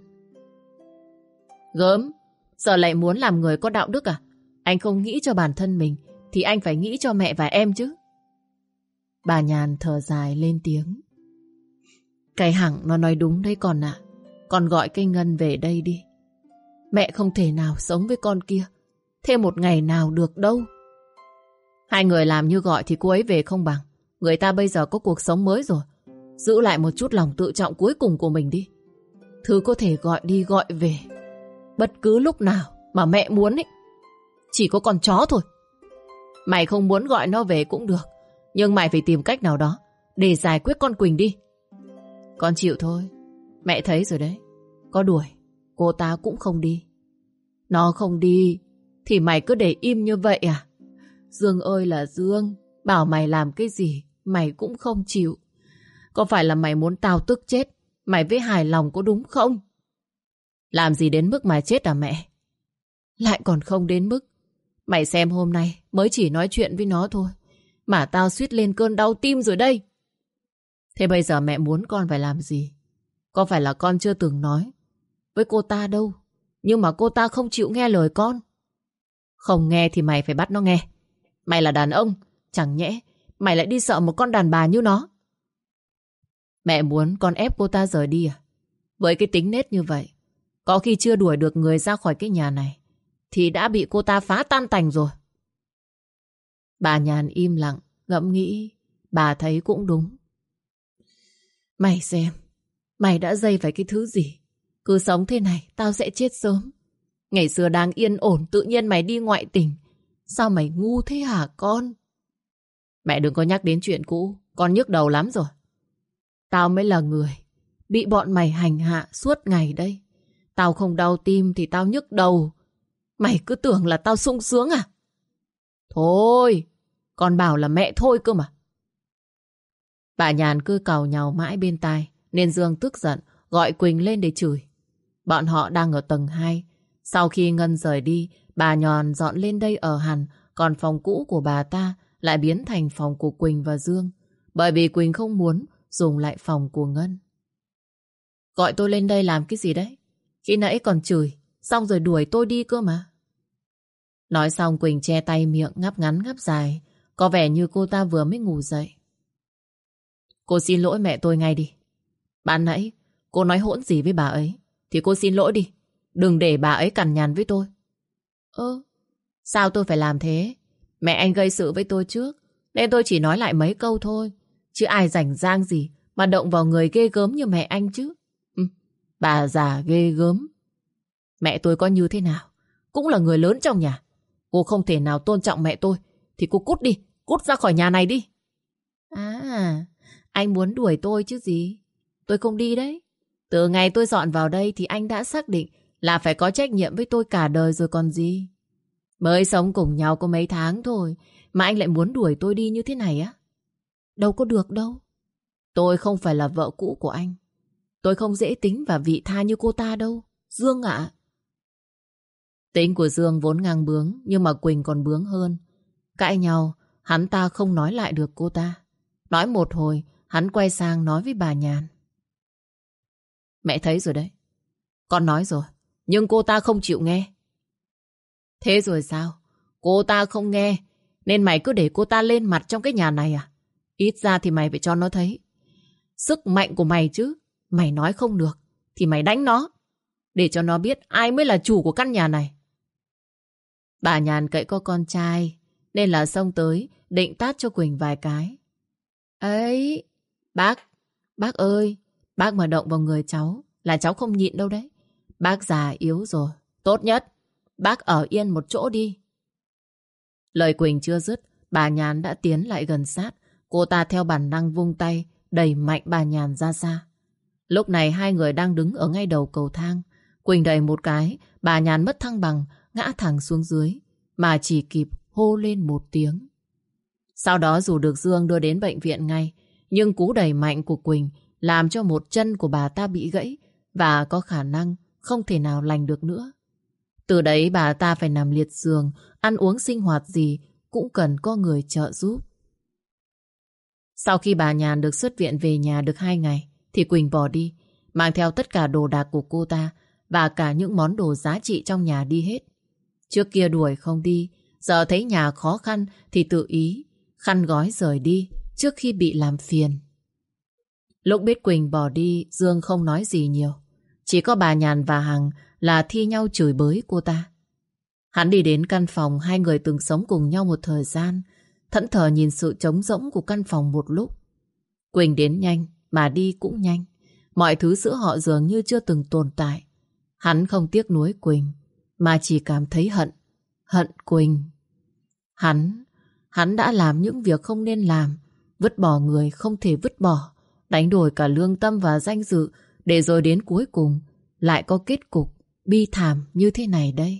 Gớm, giờ lại muốn làm người có đạo đức à? Anh không nghĩ cho bản thân mình thì anh phải nghĩ cho mẹ và em chứ. Bà Nhàn thở dài lên tiếng. Cái Hằng nó nói đúng đấy con ạ. Con gọi cái Ngân về đây đi. Mẹ không thể nào sống với con kia thêm một ngày nào được đâu. Hai người làm như gọi thì cô ấy về không bằng. Người ta bây giờ có cuộc sống mới rồi. Giữ lại một chút lòng tự trọng cuối cùng của mình đi. Thứ có thể gọi đi gọi về bất cứ lúc nào mà mẹ muốn ấy, chỉ có con chó thôi. Mày không muốn gọi nó về cũng được, nhưng mày phải tìm cách nào đó để giải quyết con Quỳnh đi. Con chịu thôi. Mẹ thấy rồi đấy. Có đuổi cô ta cũng không đi. Nó không đi thì mày cứ để im như vậy à? Dương ơi là Dương, bảo mày làm cái gì mày cũng không chịu. Có phải là mày muốn tao tức chết mày với hài lòng có đúng không? Làm gì đến mức mà chết à mẹ? Lại còn không đến mức. Mày xem hôm nay mới chỉ nói chuyện với nó thôi mà tao suýt lên cơn đau tim rồi đây. Thế bây giờ mẹ muốn con phải làm gì? Có phải là con chưa từng nói với cô ta đâu, nhưng mà cô ta không chịu nghe lời con. Không nghe thì mày phải bắt nó nghe. Mày là đàn ông, chẳng nhẽ mày lại đi sợ một con đàn bà như nó. Mẹ muốn con ép cô ta rời đi à? Với cái tính nết như vậy, có khi chưa đuổi được người ra khỏi cái nhà này thì đã bị cô ta phá tan tành rồi. Bà Nhàn im lặng, ngẫm nghĩ. Bà thấy cũng đúng. Mày xem, mày đã dây phải cái thứ gì? Cứ sống thế này, tao sẽ chết sớm. Ngày xưa đang yên ổn, tự nhiên mày đi ngoại tình. Sao mày ngu thế hả con? Mẹ đừng có nhắc đến chuyện cũ, con nhức đầu lắm rồi. Tao mới là người bị bọn mày hành hạ suốt ngày đây. Tao không đau tim thì tao nhức đầu. Mày cứ tưởng là tao sung sướng à? Thôi, con bảo là mẹ thôi cơ mà. Bà Nhàn cứ càu nhàu mãi bên tai, nên Dương tức giận gọi Quỳnh lên để chửi. Bọn họ đang ở tầng hai. Sau khi Ngân rời đi, bà Nhàn dọn lên đây ở hẳn, còn phòng cũ của bà ta lại biến thành phòng của Quỳnh và Dương, bởi vì Quỳnh không muốn dùng lại phòng của Ngân. Gọi tôi lên đây làm cái gì đấy? Khi nãy còn chửi, xong rồi đuổi tôi đi cơ mà. Nói xong Quỳnh che tay miệng ngáp ngắn ngáp dài, có vẻ như cô ta vừa mới ngủ dậy. Cô xin lỗi mẹ tôi ngay đi. Ban nãy cô nói hỗn gì với bà ấy thì cô xin lỗi đi. Đừng để bà ấy cằn nhằn với tôi. Ơ, sao tôi phải làm thế? Mẹ anh gây sự với tôi trước, nên tôi chỉ nói lại mấy câu thôi. Chứ ai rảnh rang gì mà động vào người ghê gớm như mẹ anh chứ. Ừ, bà già ghê gớm. Mẹ tôi có như thế nào cũng là người lớn trong nhà. Cô không thể nào tôn trọng mẹ tôi thì cô cút đi, cút ra khỏi nhà này đi. À, anh muốn đuổi tôi chứ gì. Tôi không đi đấy. Từ ngày tôi dọn vào đây thì anh đã xác định là phải có trách nhiệm với tôi cả đời rồi còn gì. Mới sống cùng nhau có mấy tháng thôi mà anh lại muốn đuổi tôi đi như thế này á? Đâu có được đâu. Tôi không phải là vợ cũ của anh. Tôi không dễ tính và vị tha như cô ta đâu, Dương ạ. Tính của Dương vốn ngang bướng, nhưng mà Quỳnh còn bướng hơn. Cãi nhau, hắn ta không nói lại được cô ta. Nói một hồi, hắn quay sang nói với bà Nhàn. Mẹ thấy rồi đấy. Con nói rồi, nhưng cô ta không chịu nghe. Thế rồi sao? Cô ta không nghe, nên mày cứ để cô ta lên mặt trong cái nhà này à? Ít ra thì mày phải cho nó thấy sức mạnh của mày chứ. Mày nói không được thì mày đánh nó, để cho nó biết ai mới là chủ của căn nhà này. Bà Nhàn cậy có con trai nên là xông tới định tát cho Quỳnh vài cái. Ấy, bác, bác ơi, bác mà động vào người cháu là cháu không nhịn đâu đấy. Bác già yếu rồi, tốt nhất bác ở yên một chỗ đi. Lời Quỳnh chưa dứt, bà Nhàn đã tiến lại gần sát. Cô ta theo bản năng vung tay đẩy mạnh bà Nhàn ra xa. Lúc này hai người đang đứng ở ngay đầu cầu thang. Quỳnh đẩy một cái, bà Nhàn mất thăng bằng, ngã thẳng xuống dưới, mà chỉ kịp hô lên một tiếng. Sau đó dù được Dương đưa đến bệnh viện ngay, nhưng cú đẩy mạnh của Quỳnh làm cho một chân của bà ta bị gãy và có khả năng không thể nào lành được nữa. Từ đấy bà ta phải nằm liệt giường, ăn uống sinh hoạt gì cũng cần có người trợ giúp. Sau khi bà Nhàn được xuất viện về nhà được hai ngày, thì Quỳnh bỏ đi, mang theo tất cả đồ đạc của cô ta và cả những món đồ giá trị trong nhà đi hết. Trước kia đuổi không đi, giờ thấy nhà khó khăn thì tự ý khăn gói rời đi trước khi bị làm phiền. Lúc biết Quỳnh bỏ đi, Dương không nói gì nhiều. Chỉ có bà Nhàn và Hằng là thi nhau chửi bới cô ta. Hắn đi đến căn phòng hai người từng sống cùng nhau một thời gian, thẫn thờ nhìn sự trống rỗng của căn phòng một lúc. Quỳnh đến nhanh mà đi cũng nhanh. Mọi thứ giữa họ dường như chưa từng tồn tại. Hắn không tiếc nuối Quỳnh, mà chỉ cảm thấy hận. Hận Quỳnh. Hắn, hắn đã làm những việc không nên làm, vứt bỏ người không thể vứt bỏ, đánh đổi cả lương tâm và danh dự, để rồi đến cuối cùng lại có kết cục bi thảm như thế này đây.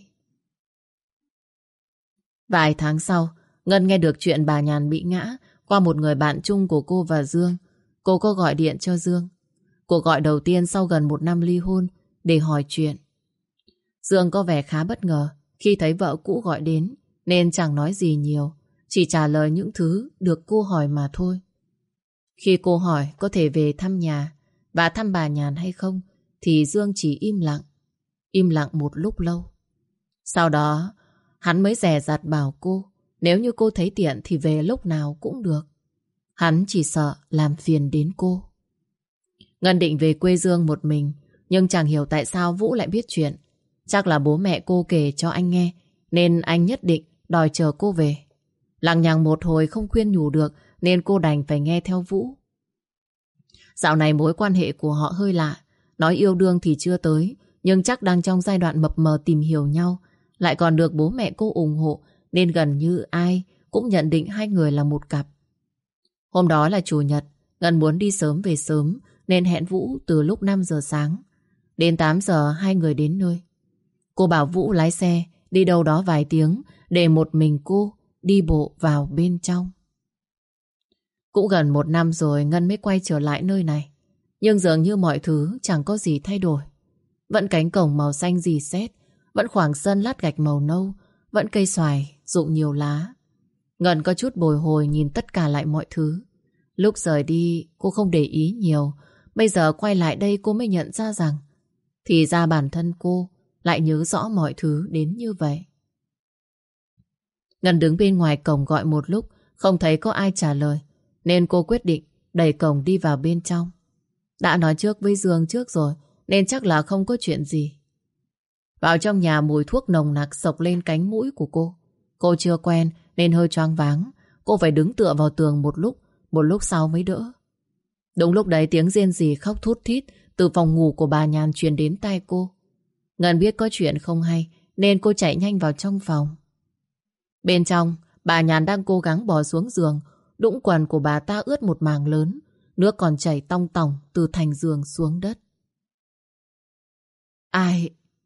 Vài tháng sau, Ngân nghe được chuyện bà Nhàn bị ngã qua một người bạn chung của cô và Dương. Cô có gọi điện cho Dương. Cuộc gọi đầu tiên sau gần một năm ly hôn để hỏi chuyện. Dương có vẻ khá bất ngờ khi thấy vợ cũ gọi đến, nên chẳng nói gì nhiều, chỉ trả lời những thứ được cô hỏi mà thôi. Khi cô hỏi có thể về thăm nhà và thăm bà Nhàn hay không, thì Dương chỉ im lặng. Im lặng một lúc lâu. Sau đó hắn mới dè dặt bảo cô nếu như cô thấy tiện thì về lúc nào cũng được. Hắn chỉ sợ làm phiền đến cô. Ngân định về quê Dương một mình, nhưng chẳng hiểu tại sao Vũ lại biết chuyện. Chắc là bố mẹ cô kể cho anh nghe, nên anh nhất định đòi chờ cô về. Lằng nhằng một hồi không khuyên nhủ được, nên cô đành phải nghe theo Vũ. Dạo này mối quan hệ của họ hơi lạ. Nói yêu đương thì chưa tới, nhưng chắc đang trong giai đoạn mập mờ tìm hiểu nhau. Lại còn được bố mẹ cô ủng hộ, nên gần như ai cũng nhận định hai người là một cặp. Hôm đó là chủ nhật, Ngân muốn đi sớm về sớm, nên hẹn Vũ từ lúc năm giờ sáng. Đến tám giờ hai người đến nơi. Cô bảo Vũ lái xe đi đâu đó vài tiếng, để một mình cô đi bộ vào bên trong. Cũng gần một năm rồi Ngân mới quay trở lại nơi này, nhưng dường như mọi thứ chẳng có gì thay đổi. Vẫn cánh cổng màu xanh rì sét, vẫn khoảng sân lát gạch màu nâu, vẫn cây xoài rụng nhiều lá. Ngân có chút bồi hồi nhìn tất cả lại mọi thứ. Lúc rời đi cô không để ý nhiều, bây giờ quay lại đây cô mới nhận ra rằng thì ra bản thân cô lại nhớ rõ mọi thứ đến như vậy. Ngân đứng bên ngoài cổng gọi một lúc, không thấy có ai trả lời, nên cô quyết định đẩy cổng đi vào bên trong. Đã nói trước với Dương trước rồi, nên chắc là không có chuyện gì. Vào trong nhà mùi thuốc nồng nặc xộc lên cánh mũi của cô. Cô chưa quen nên hơi choáng váng. Cô phải đứng tựa vào tường một lúc, một lúc sau mới đỡ. Đúng lúc đấy tiếng rên rỉ khóc thút thít từ phòng ngủ của bà Nhàn truyền đến tai cô. Ngân biết có chuyện không hay nên cô chạy nhanh vào trong phòng. Bên trong, bà Nhàn đang cố gắng bò xuống giường. Đũng quần của bà ta ướt một mảng lớn, nước còn chảy tong tòng từ thành giường xuống đất. Ai,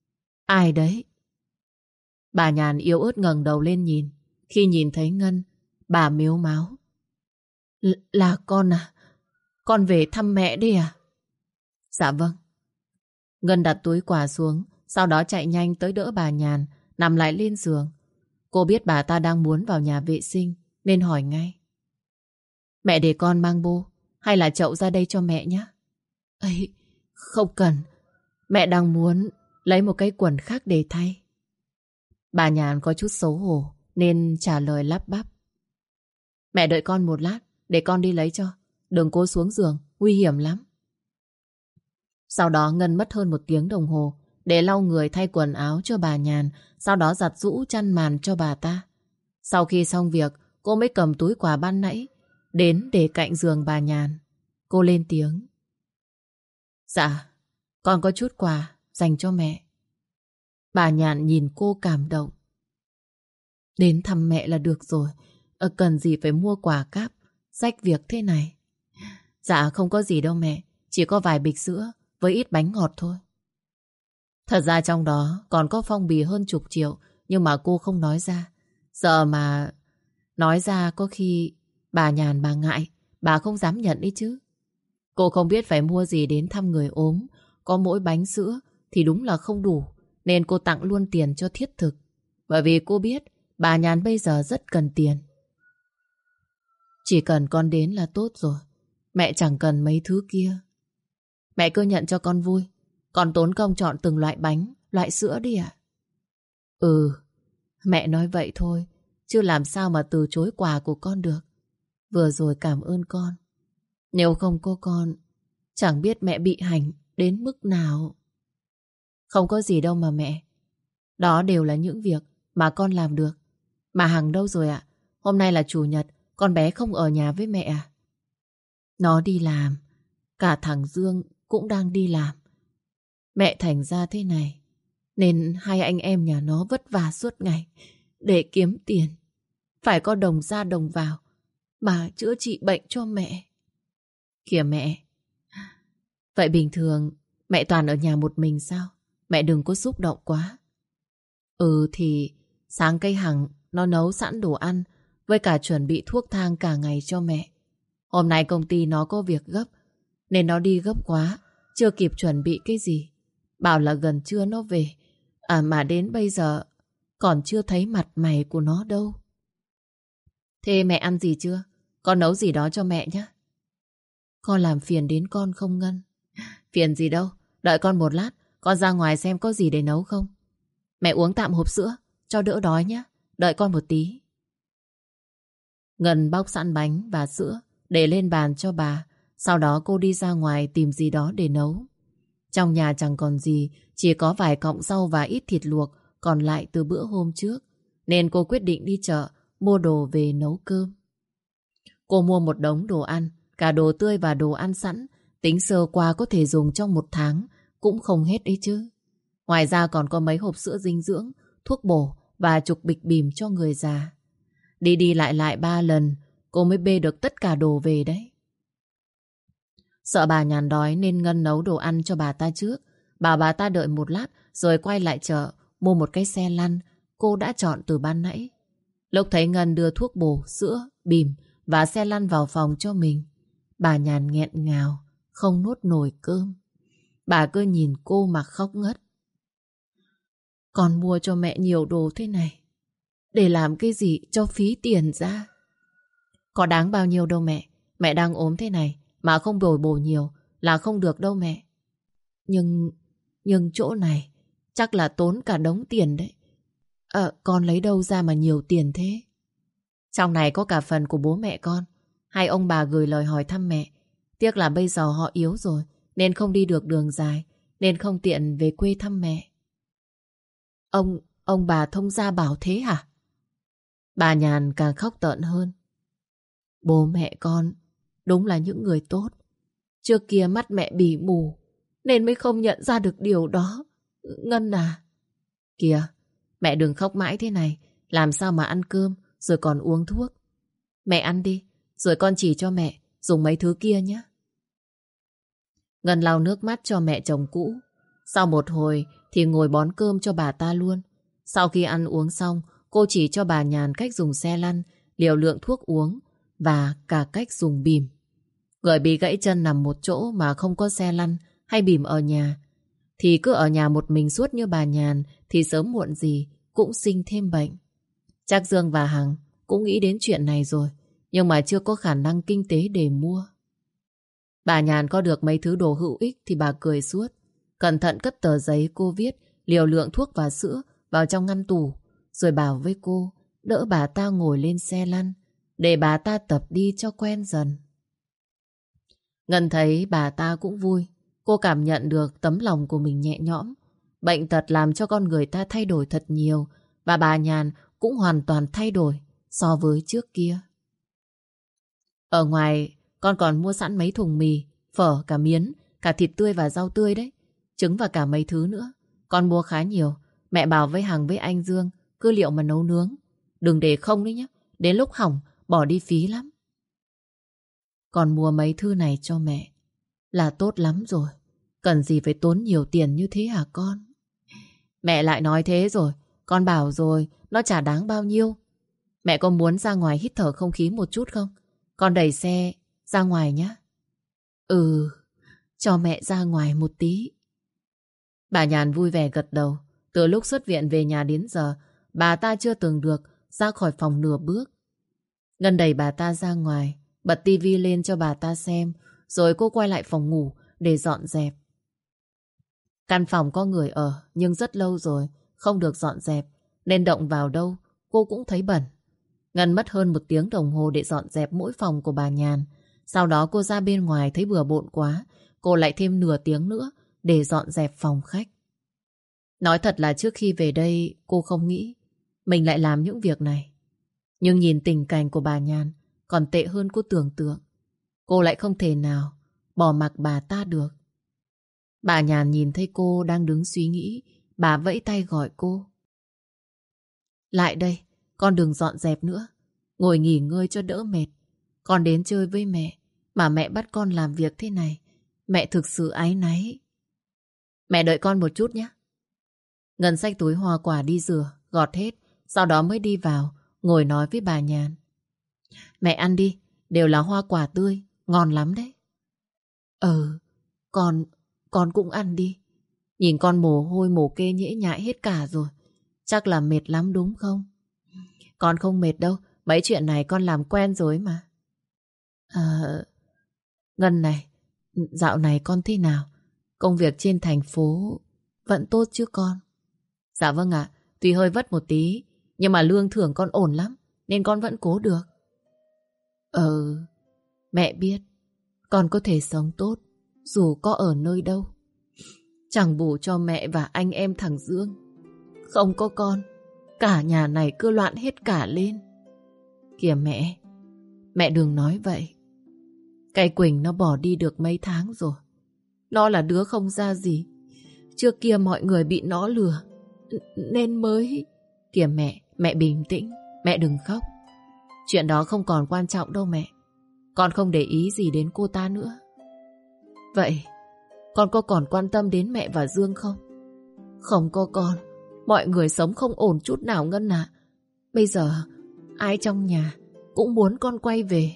Ai đấy? Bà Nhàn yếu ớt ngẩng đầu lên nhìn. Khi nhìn thấy Ngân, bà mếu máo. L- là con à? Con về thăm mẹ đi à? Dạ vâng. Ngân đặt túi quà xuống, sau đó chạy nhanh tới đỡ bà Nhàn, nằm lại lên giường. Cô biết bà ta đang muốn vào nhà vệ sinh, nên hỏi ngay. Mẹ để con mang bô, hay là chậu ra đây cho mẹ nhé? Ấy, không cần. Mẹ đang muốn lấy một cái quần khác để thay. Bà Nhàn có chút xấu hổ, nên trả lời lắp bắp. Mẹ đợi con một lát, để con đi lấy cho. Đừng cố xuống giường, nguy hiểm lắm. Sau đó Ngân mất hơn một tiếng đồng hồ để lau người thay quần áo cho bà Nhàn, sau đó giặt giũ chăn màn cho bà ta. Sau khi xong việc, cô mới cầm túi quà ban nãy đến để cạnh giường bà Nhàn. Cô lên tiếng. Dạ, con có chút quà dành cho mẹ. Bà Nhàn nhìn cô cảm động. Đến thăm mẹ là được rồi, ờ, cần gì phải mua quà cáp, rách việc thế này. Dạ không có gì đâu mẹ, chỉ có vài bịch sữa với ít bánh ngọt thôi. Thật ra trong đó còn có phong bì hơn chục triệu, nhưng mà cô không nói ra. Giờ mà nói ra có khi bà Nhàn bà ngại, bà không dám nhận đấy chứ. Cô không biết phải mua gì đến thăm người ốm, có mỗi bánh sữa thì đúng là không đủ, nên cô tặng luôn tiền cho thiết thực. Bởi vì cô biết bà Nhàn bây giờ rất cần tiền. Chỉ cần con đến là tốt rồi, mẹ chẳng cần mấy thứ kia. Mẹ cứ nhận cho con vui, con tốn công chọn từng loại bánh, loại sữa đi ạ. Ừ, mẹ nói vậy thôi, chứ làm sao mà từ chối quà của con được. Vừa rồi cảm ơn con. Nếu không có con, chẳng biết mẹ bị hành đến mức nào. Không có gì đâu mà mẹ. Đó đều là những việc mà con làm được. Mà Hằng đâu rồi ạ? Hôm nay là chủ nhật, con bé không ở nhà với mẹ à? Nó đi làm. Cả thằng Dương cũng đang đi làm. Mẹ thành ra thế này, nên hai anh em nhà nó vất vả suốt ngày để kiếm tiền. Phải có đồng ra đồng vào mà chữa trị bệnh cho mẹ. Kìa mẹ, vậy bình thường mẹ toàn ở nhà một mình sao? Mẹ đừng có xúc động quá. Ừ thì sáng cây Hằng nó nấu sẵn đồ ăn với cả chuẩn bị thuốc thang cả ngày cho mẹ. Hôm nay công ty nó có việc gấp nên nó đi gấp quá, chưa kịp chuẩn bị cái gì. Bảo là gần trưa nó về. À mà đến bây giờ còn chưa thấy mặt mày của nó đâu. Thế mẹ ăn gì chưa? Con nấu gì đó cho mẹ nhé. Con làm phiền đến con không Ngân? Phiền gì đâu, đợi con một lát, con ra ngoài xem có gì để nấu không. Mẹ uống tạm hộp sữa cho đỡ đói nhé. Đợi con một tí. Ngân bóc sẵn bánh và sữa để lên bàn cho bà. Sau đó cô đi ra ngoài tìm gì đó để nấu. Trong nhà chẳng còn gì, chỉ có vài cọng rau và ít thịt luộc còn lại từ bữa hôm trước. Nên cô quyết định đi chợ mua đồ về nấu cơm. Cô mua một đống đồ ăn, cả đồ tươi và đồ ăn sẵn. Tính sơ qua có thể dùng trong một tháng, cũng không hết đấy chứ. Ngoài ra còn có mấy hộp sữa dinh dưỡng, thuốc bổ và chục bịch bìm cho người già. Đi đi lại lại ba lần, cô mới bê được tất cả đồ về đấy. Sợ bà Nhàn đói nên Ngân nấu đồ ăn cho bà ta trước. Bảo bà ta đợi một lát rồi quay lại chợ mua một cái xe lăn cô đã chọn từ ban nãy. Lúc thấy Ngân đưa thuốc bổ, sữa, bìm và xe lăn vào phòng cho mình, bà Nhàn nghẹn ngào, không nuốt nổi cơm. Bà cứ nhìn cô mà khóc ngất. Con mua cho mẹ nhiều đồ thế này để làm cái gì cho phí tiền ra? Có đáng bao nhiêu đâu mẹ. Mẹ đang ốm thế này mà không đổi bổ nhiều là không được đâu mẹ. Nhưng Nhưng chỗ này chắc là tốn cả đống tiền đấy. Ờ, con lấy đâu ra mà nhiều tiền thế? Trong này có cả phần của bố mẹ con. Hai ông bà gửi lời hỏi thăm mẹ. Tiếc là bây giờ họ yếu rồi nên không đi được đường dài, nên không tiện về quê thăm mẹ. Ông, ông bà thông gia bảo thế hả? Bà Nhàn càng khóc tợn hơn. Bố mẹ con đúng là những người tốt. Trước kia mắt mẹ bị mù nên mới không nhận ra được điều đó. Ngân à. Kìa, mẹ đừng khóc mãi thế này. Làm sao mà ăn cơm rồi còn uống thuốc. Mẹ ăn đi, rồi con chỉ cho mẹ dùng mấy thứ kia nhé. Ngân lau nước mắt cho mẹ chồng cũ. Sau một hồi thì ngồi bón cơm cho bà ta luôn. Sau khi ăn uống xong, cô chỉ cho bà Nhàn cách dùng xe lăn, liều lượng thuốc uống và cả cách dùng bìm. Người bị gãy chân nằm một chỗ mà không có xe lăn hay bìm ở nhà thì cứ ở nhà một mình suốt như bà Nhàn thì sớm muộn gì cũng sinh thêm bệnh. Chắc Dương và Hằng cũng nghĩ đến chuyện này rồi, nhưng mà chưa có khả năng kinh tế để mua. Bà Nhàn có được mấy thứ đồ hữu ích thì bà cười suốt. Cẩn thận cất tờ giấy cô viết liều lượng thuốc và sữa vào trong ngăn tủ, rồi bảo với cô đỡ bà ta ngồi lên xe lăn để bà ta tập đi cho quen dần. Ngân thấy bà ta cũng vui. Cô cảm nhận được tấm lòng của mình nhẹ nhõm. Bệnh tật làm cho con người ta thay đổi thật nhiều, và bà Nhàn cũng hoàn toàn thay đổi so với trước kia. Ở ngoài con còn mua sẵn mấy thùng mì, phở, cả miến, cả thịt tươi và rau tươi đấy, trứng và cả mấy thứ nữa. Con mua khá nhiều. Mẹ bảo với Hằng với anh Dương cứ liệu mà nấu nướng. Đừng để không đấy nhé. Đến lúc hỏng bỏ đi phí lắm. Con mua mấy thứ này cho mẹ là tốt lắm rồi. Cần gì phải tốn nhiều tiền như thế hả con? Mẹ lại nói thế rồi. Con bảo rồi, nó chả đáng bao nhiêu. Mẹ có muốn ra ngoài hít thở không khí một chút không? Con đẩy xe ra ngoài nhé. Ừ, cho mẹ ra ngoài một tí. Bà Nhàn vui vẻ gật đầu. Từ lúc xuất viện về nhà đến giờ, bà ta chưa từng được ra khỏi phòng nửa bước. Ngân đẩy bà ta ra ngoài, bật tivi lên cho bà ta xem, rồi cô quay lại phòng ngủ để dọn dẹp. Căn phòng có người ở, nhưng rất lâu rồi không được dọn dẹp, nên động vào đâu cô cũng thấy bẩn. Ngân mất hơn một tiếng đồng hồ để dọn dẹp mỗi phòng của bà Nhàn. Sau đó cô ra bên ngoài thấy bừa bộn quá, cô lại thêm nửa tiếng nữa để dọn dẹp phòng khách. Nói thật là trước khi về đây cô không nghĩ mình lại làm những việc này. Nhưng nhìn tình cảnh của bà Nhàn còn tệ hơn cô tưởng tượng. Cô lại không thể nào bỏ mặc bà ta được. Bà Nhàn nhìn thấy cô đang đứng suy nghĩ, bà vẫy tay gọi cô. Lại đây, con đừng dọn dẹp nữa. Ngồi nghỉ ngơi cho đỡ mệt. Con đến chơi với mẹ mà mẹ bắt con làm việc thế này. Mẹ thực sự áy náy. Mẹ đợi con một chút nhé. Ngân xách túi hoa quả đi rửa, gọt hết, sau đó mới đi vào, ngồi nói với bà Nhàn. Mẹ ăn đi, đều là hoa quả tươi, ngon lắm đấy. Ừ, con, con cũng ăn đi. Nhìn con mồ hôi mồ kê nhễ nhại hết cả rồi. Chắc là mệt lắm đúng không? Con không mệt đâu, mấy chuyện này con làm quen rồi mà. À, Ngân này, dạo này con thế nào? Công việc trên thành phố vẫn tốt chứ con? Dạ vâng ạ, tuy hơi vất một tí, nhưng mà lương thưởng con ổn lắm, nên con vẫn cố được. Ừ, mẹ biết, con có thể sống tốt, dù có ở nơi đâu. Chẳng bù cho mẹ và anh em thằng Dương. Không có con, cả nhà này cứ loạn hết cả lên. Kìa mẹ, mẹ đừng nói vậy. Cái Quỳnh nó bỏ đi được mấy tháng rồi. Nó là đứa không ra gì. Trước kia mọi người bị nó lừa, nên mới... Kìa mẹ, mẹ bình tĩnh, mẹ đừng khóc. Chuyện đó không còn quan trọng đâu mẹ. Con không để ý gì đến cô ta nữa. Vậy, con có còn quan tâm đến mẹ và Dương không? Không có con, mọi người sống không ổn chút nào Ngân à. Bây giờ, ai trong nhà cũng muốn con quay về.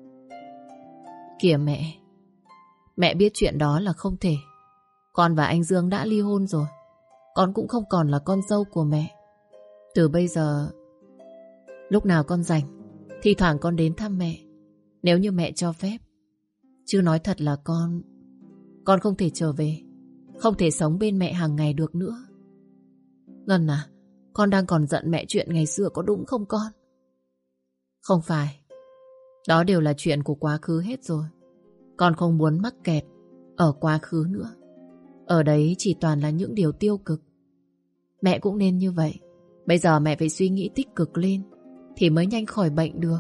Kìa mẹ, mẹ biết chuyện đó là không thể. Con và anh Dương đã ly hôn rồi. Con cũng không còn là con dâu của mẹ. Từ bây giờ, lúc nào con rảnh, thi thoảng con đến thăm mẹ, nếu như mẹ cho phép. Chứ nói thật là con Con không thể trở về, không thể sống bên mẹ hàng ngày được nữa. Ngân à, con đang còn giận mẹ chuyện ngày xưa có đúng không con? Không phải. Đó đều là chuyện của quá khứ hết rồi. Con không muốn mắc kẹt ở quá khứ nữa. Ở đấy chỉ toàn là những điều tiêu cực. Mẹ cũng nên như vậy. Bây giờ mẹ phải suy nghĩ tích cực lên thì mới nhanh khỏi bệnh được.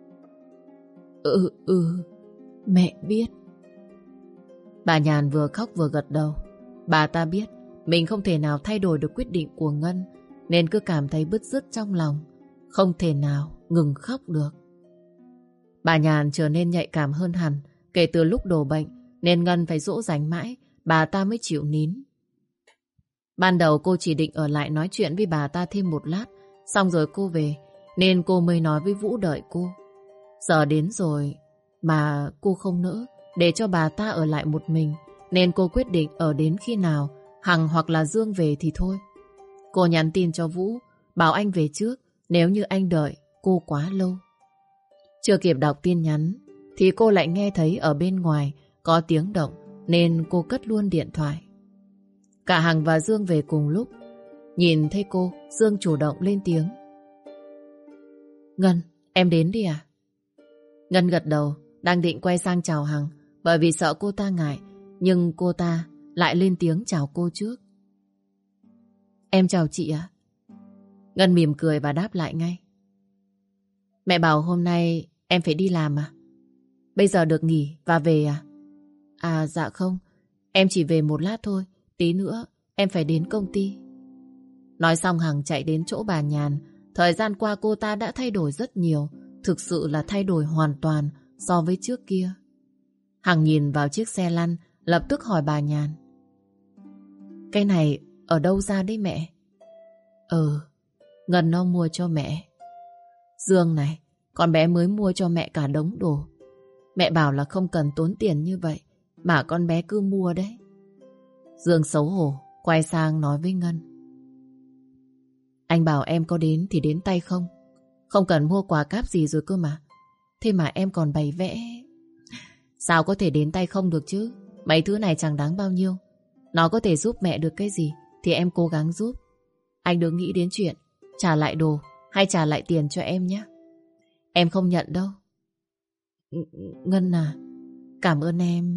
Ừ, ừ, mẹ biết. Bà Nhàn vừa khóc vừa gật đầu. Bà ta biết mình không thể nào thay đổi được quyết định của Ngân, nên cứ cảm thấy bứt rứt trong lòng, không thể nào ngừng khóc được. Bà Nhàn trở nên nhạy cảm hơn hẳn kể từ lúc đổ bệnh, nên Ngân phải dỗ dành mãi bà ta mới chịu nín. Ban đầu cô chỉ định ở lại nói chuyện với bà ta thêm một lát, xong rồi cô về, nên cô mới nói với Vũ đợi cô. Giờ đến rồi mà cô không nỡ để cho bà ta ở lại một mình, nên cô quyết định ở đến khi nào Hằng hoặc là Dương về thì thôi. Cô nhắn tin cho Vũ, bảo anh về trước nếu như anh đợi cô quá lâu. Chưa kịp đọc tin nhắn thì cô lại nghe thấy ở bên ngoài có tiếng động, nên cô cất luôn điện thoại. Cả Hằng và Dương về cùng lúc. Nhìn thấy cô, Dương chủ động lên tiếng. Ngân, em đến đi à? Ngân gật đầu, đang định quay sang chào Hằng, bởi vì sợ cô ta ngại, nhưng cô ta lại lên tiếng chào cô trước. Em chào chị ạ. Ngân mỉm cười và đáp lại ngay. Mẹ bảo hôm nay em phải đi làm à? Bây giờ được nghỉ và về à? À dạ không, em chỉ về một lát thôi, tí nữa em phải đến công ty. Nói xong Hằng chạy đến chỗ bà Nhàn. Thời gian qua cô ta đã thay đổi rất nhiều, thực sự là thay đổi hoàn toàn so với trước kia. Hằng nhìn vào chiếc xe lăn, lập tức hỏi bà Nhàn. Cái này ở đâu ra đấy mẹ? Ừ, Ngân nó mua cho mẹ. Dương này, con bé mới mua cho mẹ cả đống đồ. Mẹ bảo là không cần tốn tiền như vậy, mà con bé cứ mua đấy. Dương xấu hổ, quay sang nói với Ngân. Anh bảo em có đến thì đến tay không? Không cần mua quà cáp gì rồi cơ mà. Thế mà em còn bày vẽ. Sao có thể đến tay không được chứ? Mấy thứ này chẳng đáng bao nhiêu. Nó có thể giúp mẹ được cái gì thì em cố gắng giúp. Anh đừng nghĩ đến chuyện trả lại đồ hay trả lại tiền cho em nhé. Em không nhận đâu. Ngân à, cảm ơn em.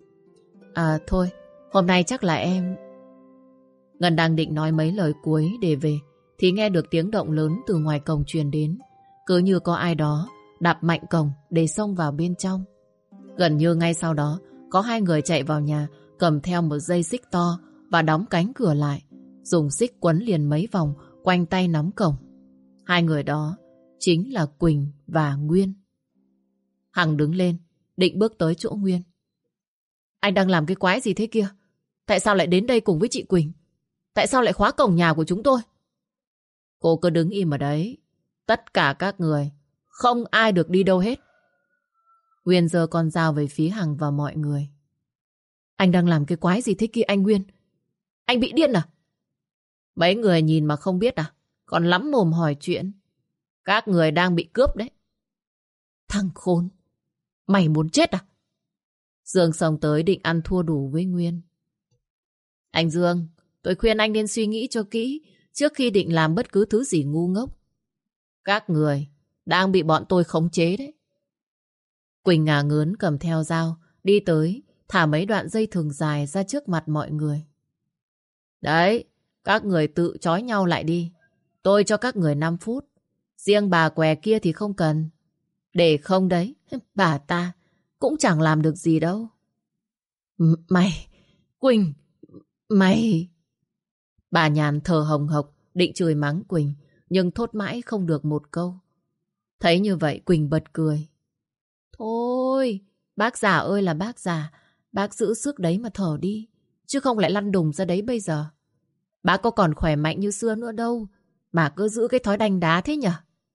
À thôi, hôm nay chắc là em... Ngân đang định nói mấy lời cuối để về thì nghe được tiếng động lớn từ ngoài cổng truyền đến. Cứ như có ai đó đạp mạnh cổng để xông vào bên trong. Gần như ngay sau đó có hai người chạy vào nhà, cầm theo một dây xích to và đóng cánh cửa lại, dùng xích quấn liền mấy vòng quanh tay nắm cổng. Hai người đó chính là Quỳnh và Nguyên. Hằng đứng lên, định bước tới chỗ Nguyên. Anh đang làm cái quái gì thế kia? Tại sao lại đến đây cùng với chị Quỳnh? Tại sao lại khóa cổng nhà của chúng tôi? Cô cứ đứng im ở đấy. Tất cả các người, không ai được đi đâu hết. Nguyên giơ con dao về phía Hằng và mọi người. Anh đang làm cái quái gì thế kia anh Nguyên? Anh bị điên à? Mấy người nhìn mà không biết à? Còn lắm mồm hỏi chuyện. Các người đang bị cướp đấy. Thằng khốn, mày muốn chết à? Dương xông tới định ăn thua đủ với Nguyên. Anh Dương, tôi khuyên anh nên suy nghĩ cho kỹ trước khi định làm bất cứ thứ gì ngu ngốc. Các người đang bị bọn tôi khống chế đấy. Quỳnh ngả ngớn cầm theo dao, đi tới, thả mấy đoạn dây thừng dài ra trước mặt mọi người. Đấy, các người tự trói nhau lại đi. Tôi cho các người năm phút. Riêng bà què kia thì không cần. Để không đấy, bà ta cũng chẳng làm được gì đâu. M- mày, Quỳnh, mày... Bà Nhàn thở hồng hộc, định chửi mắng Quỳnh, nhưng thốt mãi không được một câu. Thấy như vậy Quỳnh bật cười. Thôi, bác già ơi là bác già, bác giữ sức đấy mà thở đi, chứ không lại lăn đùng ra đấy bây giờ. Bác có còn khỏe mạnh như xưa nữa đâu, mà cứ giữ cái thói đanh đá thế nhở?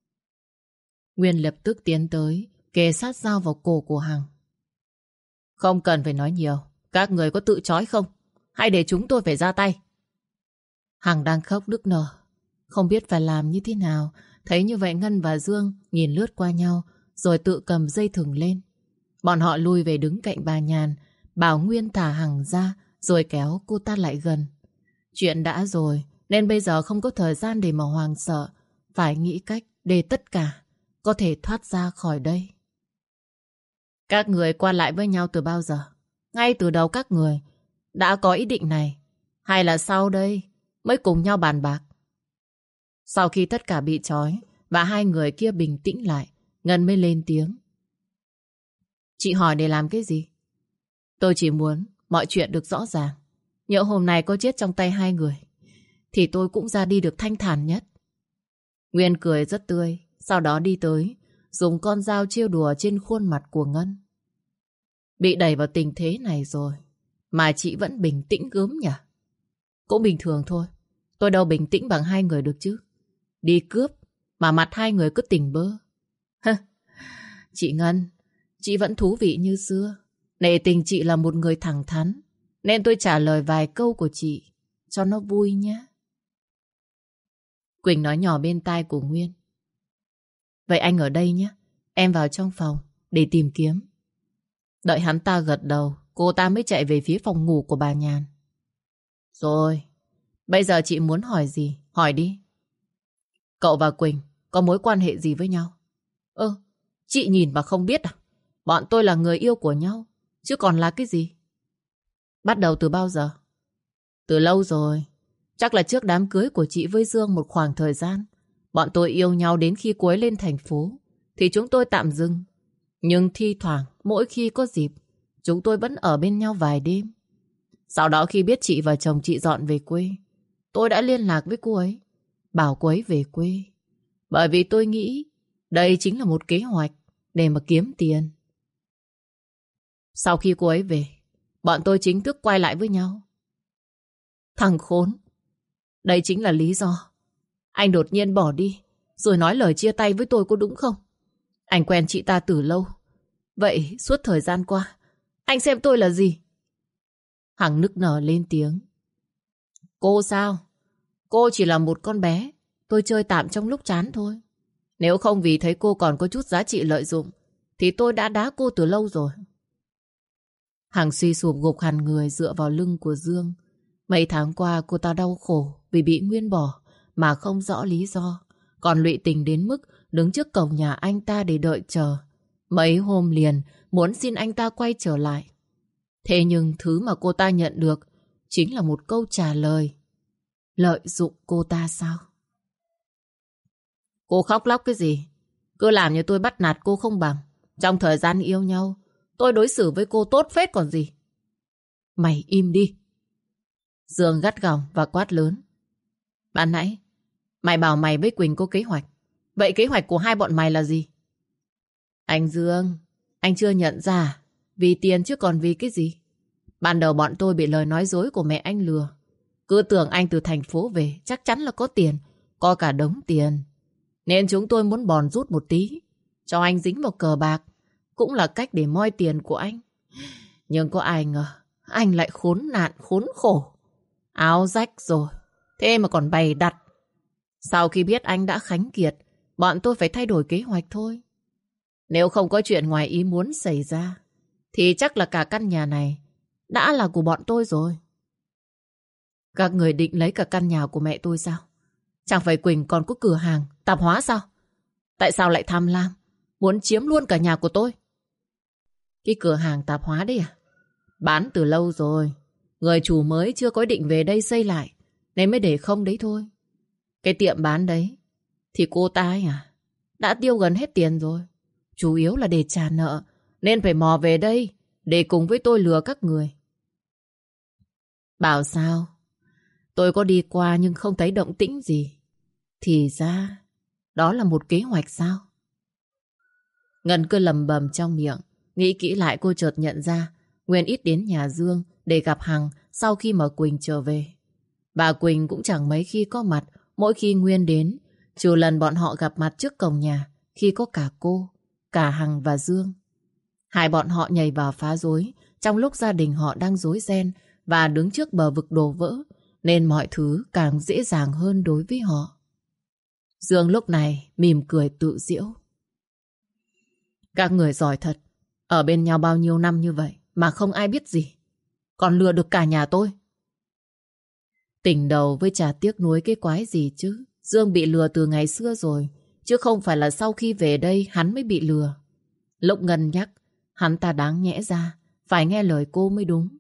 Nguyên lập tức tiến tới, kề sát dao vào cổ của Hằng. Không cần phải nói nhiều, các người có tự trói không? Hay để chúng tôi phải ra tay? Hằng đang khóc nức nở, không biết phải làm như thế nào. Thấy như vậy Ngân và Dương nhìn lướt qua nhau, rồi tự cầm dây thừng lên. Bọn họ lui về đứng cạnh bà Nhàn, bảo Nguyên thả Hằng ra, rồi kéo cô ta lại gần. Chuyện đã rồi, nên bây giờ không có thời gian để mà hoang sợ. Phải nghĩ cách để tất cả có thể thoát ra khỏi đây. Các người qua lại với nhau từ bao giờ? Ngay từ đầu các người đã có ý định này, hay là sau đây mới cùng nhau bàn bạc? Sau khi tất cả bị trói và hai người kia bình tĩnh lại, Ngân mới lên tiếng. Chị hỏi để làm cái gì? Tôi chỉ muốn mọi chuyện được rõ ràng. Nhỡ hôm nay có chết trong tay hai người thì tôi cũng ra đi được thanh thản nhất. Nguyên cười rất tươi, sau đó đi tới, dùng con dao trêu đùa trên khuôn mặt của Ngân. Bị đẩy vào tình thế này rồi mà chị vẫn bình tĩnh gớm nhỉ? Cũng bình thường thôi. Tôi đâu bình tĩnh bằng hai người được chứ. Đi cướp mà mặt hai người cứ tỉnh bơ. Chị Ngân, chị vẫn thú vị như xưa. Nể tình chị là một người thẳng thắn, nên tôi trả lời vài câu của chị cho nó vui nhé. Quỳnh nói nhỏ bên tai của Nguyên. Vậy anh ở đây nhé. Em vào trong phòng để tìm kiếm. Đợi hắn ta gật đầu, cô ta mới chạy về phía phòng ngủ của bà Nhàn. Rồi, bây giờ chị muốn hỏi gì? Hỏi đi. Cậu và Quỳnh có mối quan hệ gì với nhau? Ơ, chị nhìn mà không biết à? Bọn tôi là người yêu của nhau, chứ còn là cái gì? Bắt đầu từ bao giờ? Từ lâu rồi. Chắc là trước đám cưới của chị với Dương một khoảng thời gian. Bọn tôi yêu nhau đến khi cô ấy lên thành phố thì chúng tôi tạm dừng. Nhưng thi thoảng, mỗi khi có dịp, chúng tôi vẫn ở bên nhau vài đêm. Sau đó khi biết chị và chồng chị dọn về quê, tôi đã liên lạc với cô ấy, bảo cô ấy về quê. Bởi vì tôi nghĩ đây chính là một kế hoạch để mà kiếm tiền. Sau khi cô ấy về, bọn tôi chính thức quay lại với nhau. Thằng khốn, đây chính là lý do anh đột nhiên bỏ đi rồi nói lời chia tay với tôi, có đúng không? Anh quen chị ta từ lâu. Vậy suốt thời gian qua anh xem tôi là gì? Hằng nức nở lên tiếng. Cô sao? Cô chỉ là một con bé tôi chơi tạm trong lúc chán thôi. Nếu không vì thấy cô còn có chút giá trị lợi dụng thì tôi đã đá cô từ lâu rồi. Hằng suy sụp gục hẳn người dựa vào lưng của Dương. Mấy tháng qua cô ta đau khổ vì bị Nguyên bỏ mà không rõ lý do. Còn lụy tình đến mức đứng trước cổng nhà anh ta để đợi chờ. Mấy hôm liền muốn xin anh ta quay trở lại. Thế nhưng thứ mà cô ta nhận được chính là một câu trả lời. Lợi dụng cô ta sao? Cô khóc lóc cái gì? Cứ làm như tôi bắt nạt cô không bằng. Trong thời gian yêu nhau, tôi đối xử với cô tốt phết còn gì. Mày im đi. Dương gắt gỏng và quát lớn. Ban nãy mày bảo mày với Quỳnh có kế hoạch. Vậy kế hoạch của hai bọn mày là gì? Anh Dương, anh chưa nhận ra. Vì tiền chứ còn vì cái gì? Ban đầu bọn tôi bị lời nói dối của mẹ anh lừa. Cứ tưởng anh từ thành phố về chắc chắn là có tiền, có cả đống tiền. Nên chúng tôi muốn bòn rút một tí, cho anh dính vào cờ bạc. Cũng là cách để moi tiền của anh. Nhưng có ai ngờ anh lại khốn nạn khốn khổ. Áo rách rồi, thế mà còn bày đặt. Sau khi biết anh đã khánh kiệt, bọn tôi phải thay đổi kế hoạch thôi. Nếu không có chuyện ngoài ý muốn xảy ra thì chắc là cả căn nhà này đã là của bọn tôi rồi. Các người định lấy cả căn nhà của mẹ tôi sao? Chẳng phải Quỳnh còn có cửa hàng tạp hóa sao? Tại sao lại tham lam muốn chiếm luôn cả nhà của tôi? Cái cửa hàng tạp hóa đấy à? Bán từ lâu rồi. Người chủ mới chưa có định về đây xây lại nên mới để không đấy thôi. Cái tiệm bán đấy thì cô ta ấy à, đã tiêu gần hết tiền rồi. Chủ yếu là để trả nợ nên phải mò về đây để cùng với tôi lừa các người. Bảo sao? Tôi có đi qua nhưng không thấy động tĩnh gì. Thì ra đó là một kế hoạch sao? Ngân cứ lầm bầm trong miệng. Nghĩ kỹ lại cô chợt nhận ra Nguyên ít đến nhà Dương để gặp Hằng sau khi mà Quỳnh trở về. Bà Quỳnh cũng chẳng mấy khi có mặt mỗi khi Nguyên đến, trừ lần bọn họ gặp mặt trước cổng nhà khi có cả cô, cả Hằng và Dương. Hai bọn họ nhảy vào phá rối trong lúc gia đình họ đang rối ren và đứng trước bờ vực đổ vỡ, nên mọi thứ càng dễ dàng hơn đối với họ. Dương lúc này mỉm cười tự giễu. Các người giỏi thật, ở bên nhau bao nhiêu năm như vậy mà không ai biết gì, còn lừa được cả nhà tôi. Tỉnh đầu với chả tiếc nuối cái quái gì chứ. Dương bị lừa từ ngày xưa rồi, chứ không phải là sau khi về đây hắn mới bị lừa. Lúc Ngân nhắc, hắn ta đáng nhẽ ra phải nghe lời cô mới đúng.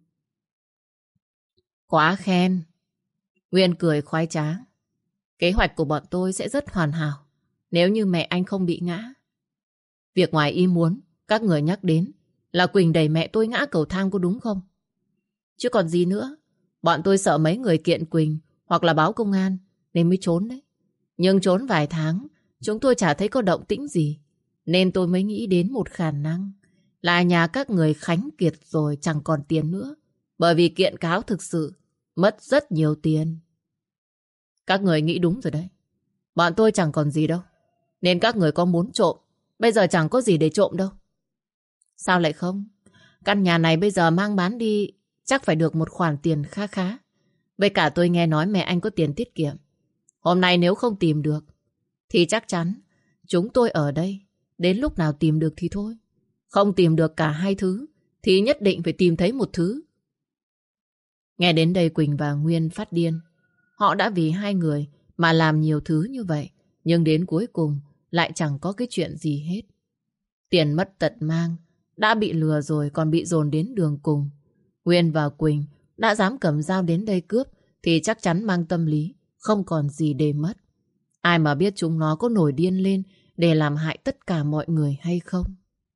Quá khen. Nguyên cười khoái trá. Kế hoạch của bọn tôi sẽ rất hoàn hảo nếu như mẹ anh không bị ngã. Việc ngoài ý muốn các người nhắc đến là Quỳnh đẩy mẹ tôi ngã cầu thang, có đúng không? Chứ còn gì nữa. Bọn tôi sợ mấy người kiện Quỳnh hoặc là báo công an nên mới trốn đấy. Nhưng trốn vài tháng chúng tôi chả thấy có động tĩnh gì, nên tôi mới nghĩ đến một khả năng là nhà các người khánh kiệt rồi chẳng còn tiền nữa. Bởi vì kiện cáo thực sự mất rất nhiều tiền. Các người nghĩ đúng rồi đấy. Bọn tôi chẳng còn gì đâu. Nên các người có muốn trộm, bây giờ chẳng có gì để trộm đâu. Sao lại không? Căn nhà này bây giờ mang bán đi chắc phải được một khoản tiền khá khá. Với cả tôi nghe nói mẹ anh có tiền tiết kiệm. Hôm nay nếu không tìm được thì chắc chắn chúng tôi ở đây. Đến lúc nào tìm được thì thôi. Không tìm được cả hai thứ thì nhất định phải tìm thấy một thứ. Nghe đến đây Quỳnh và Nguyên phát điên. Họ đã vì hai người mà làm nhiều thứ như vậy, nhưng đến cuối cùng lại chẳng có cái chuyện gì hết. Tiền mất tật mang, đã bị lừa rồi còn bị dồn đến đường cùng. Nguyên và Quỳnh đã dám cầm dao đến đây cướp thì chắc chắn mang tâm lý không còn gì để mất. Ai mà biết chúng nó có nổi điên lên để làm hại tất cả mọi người hay không?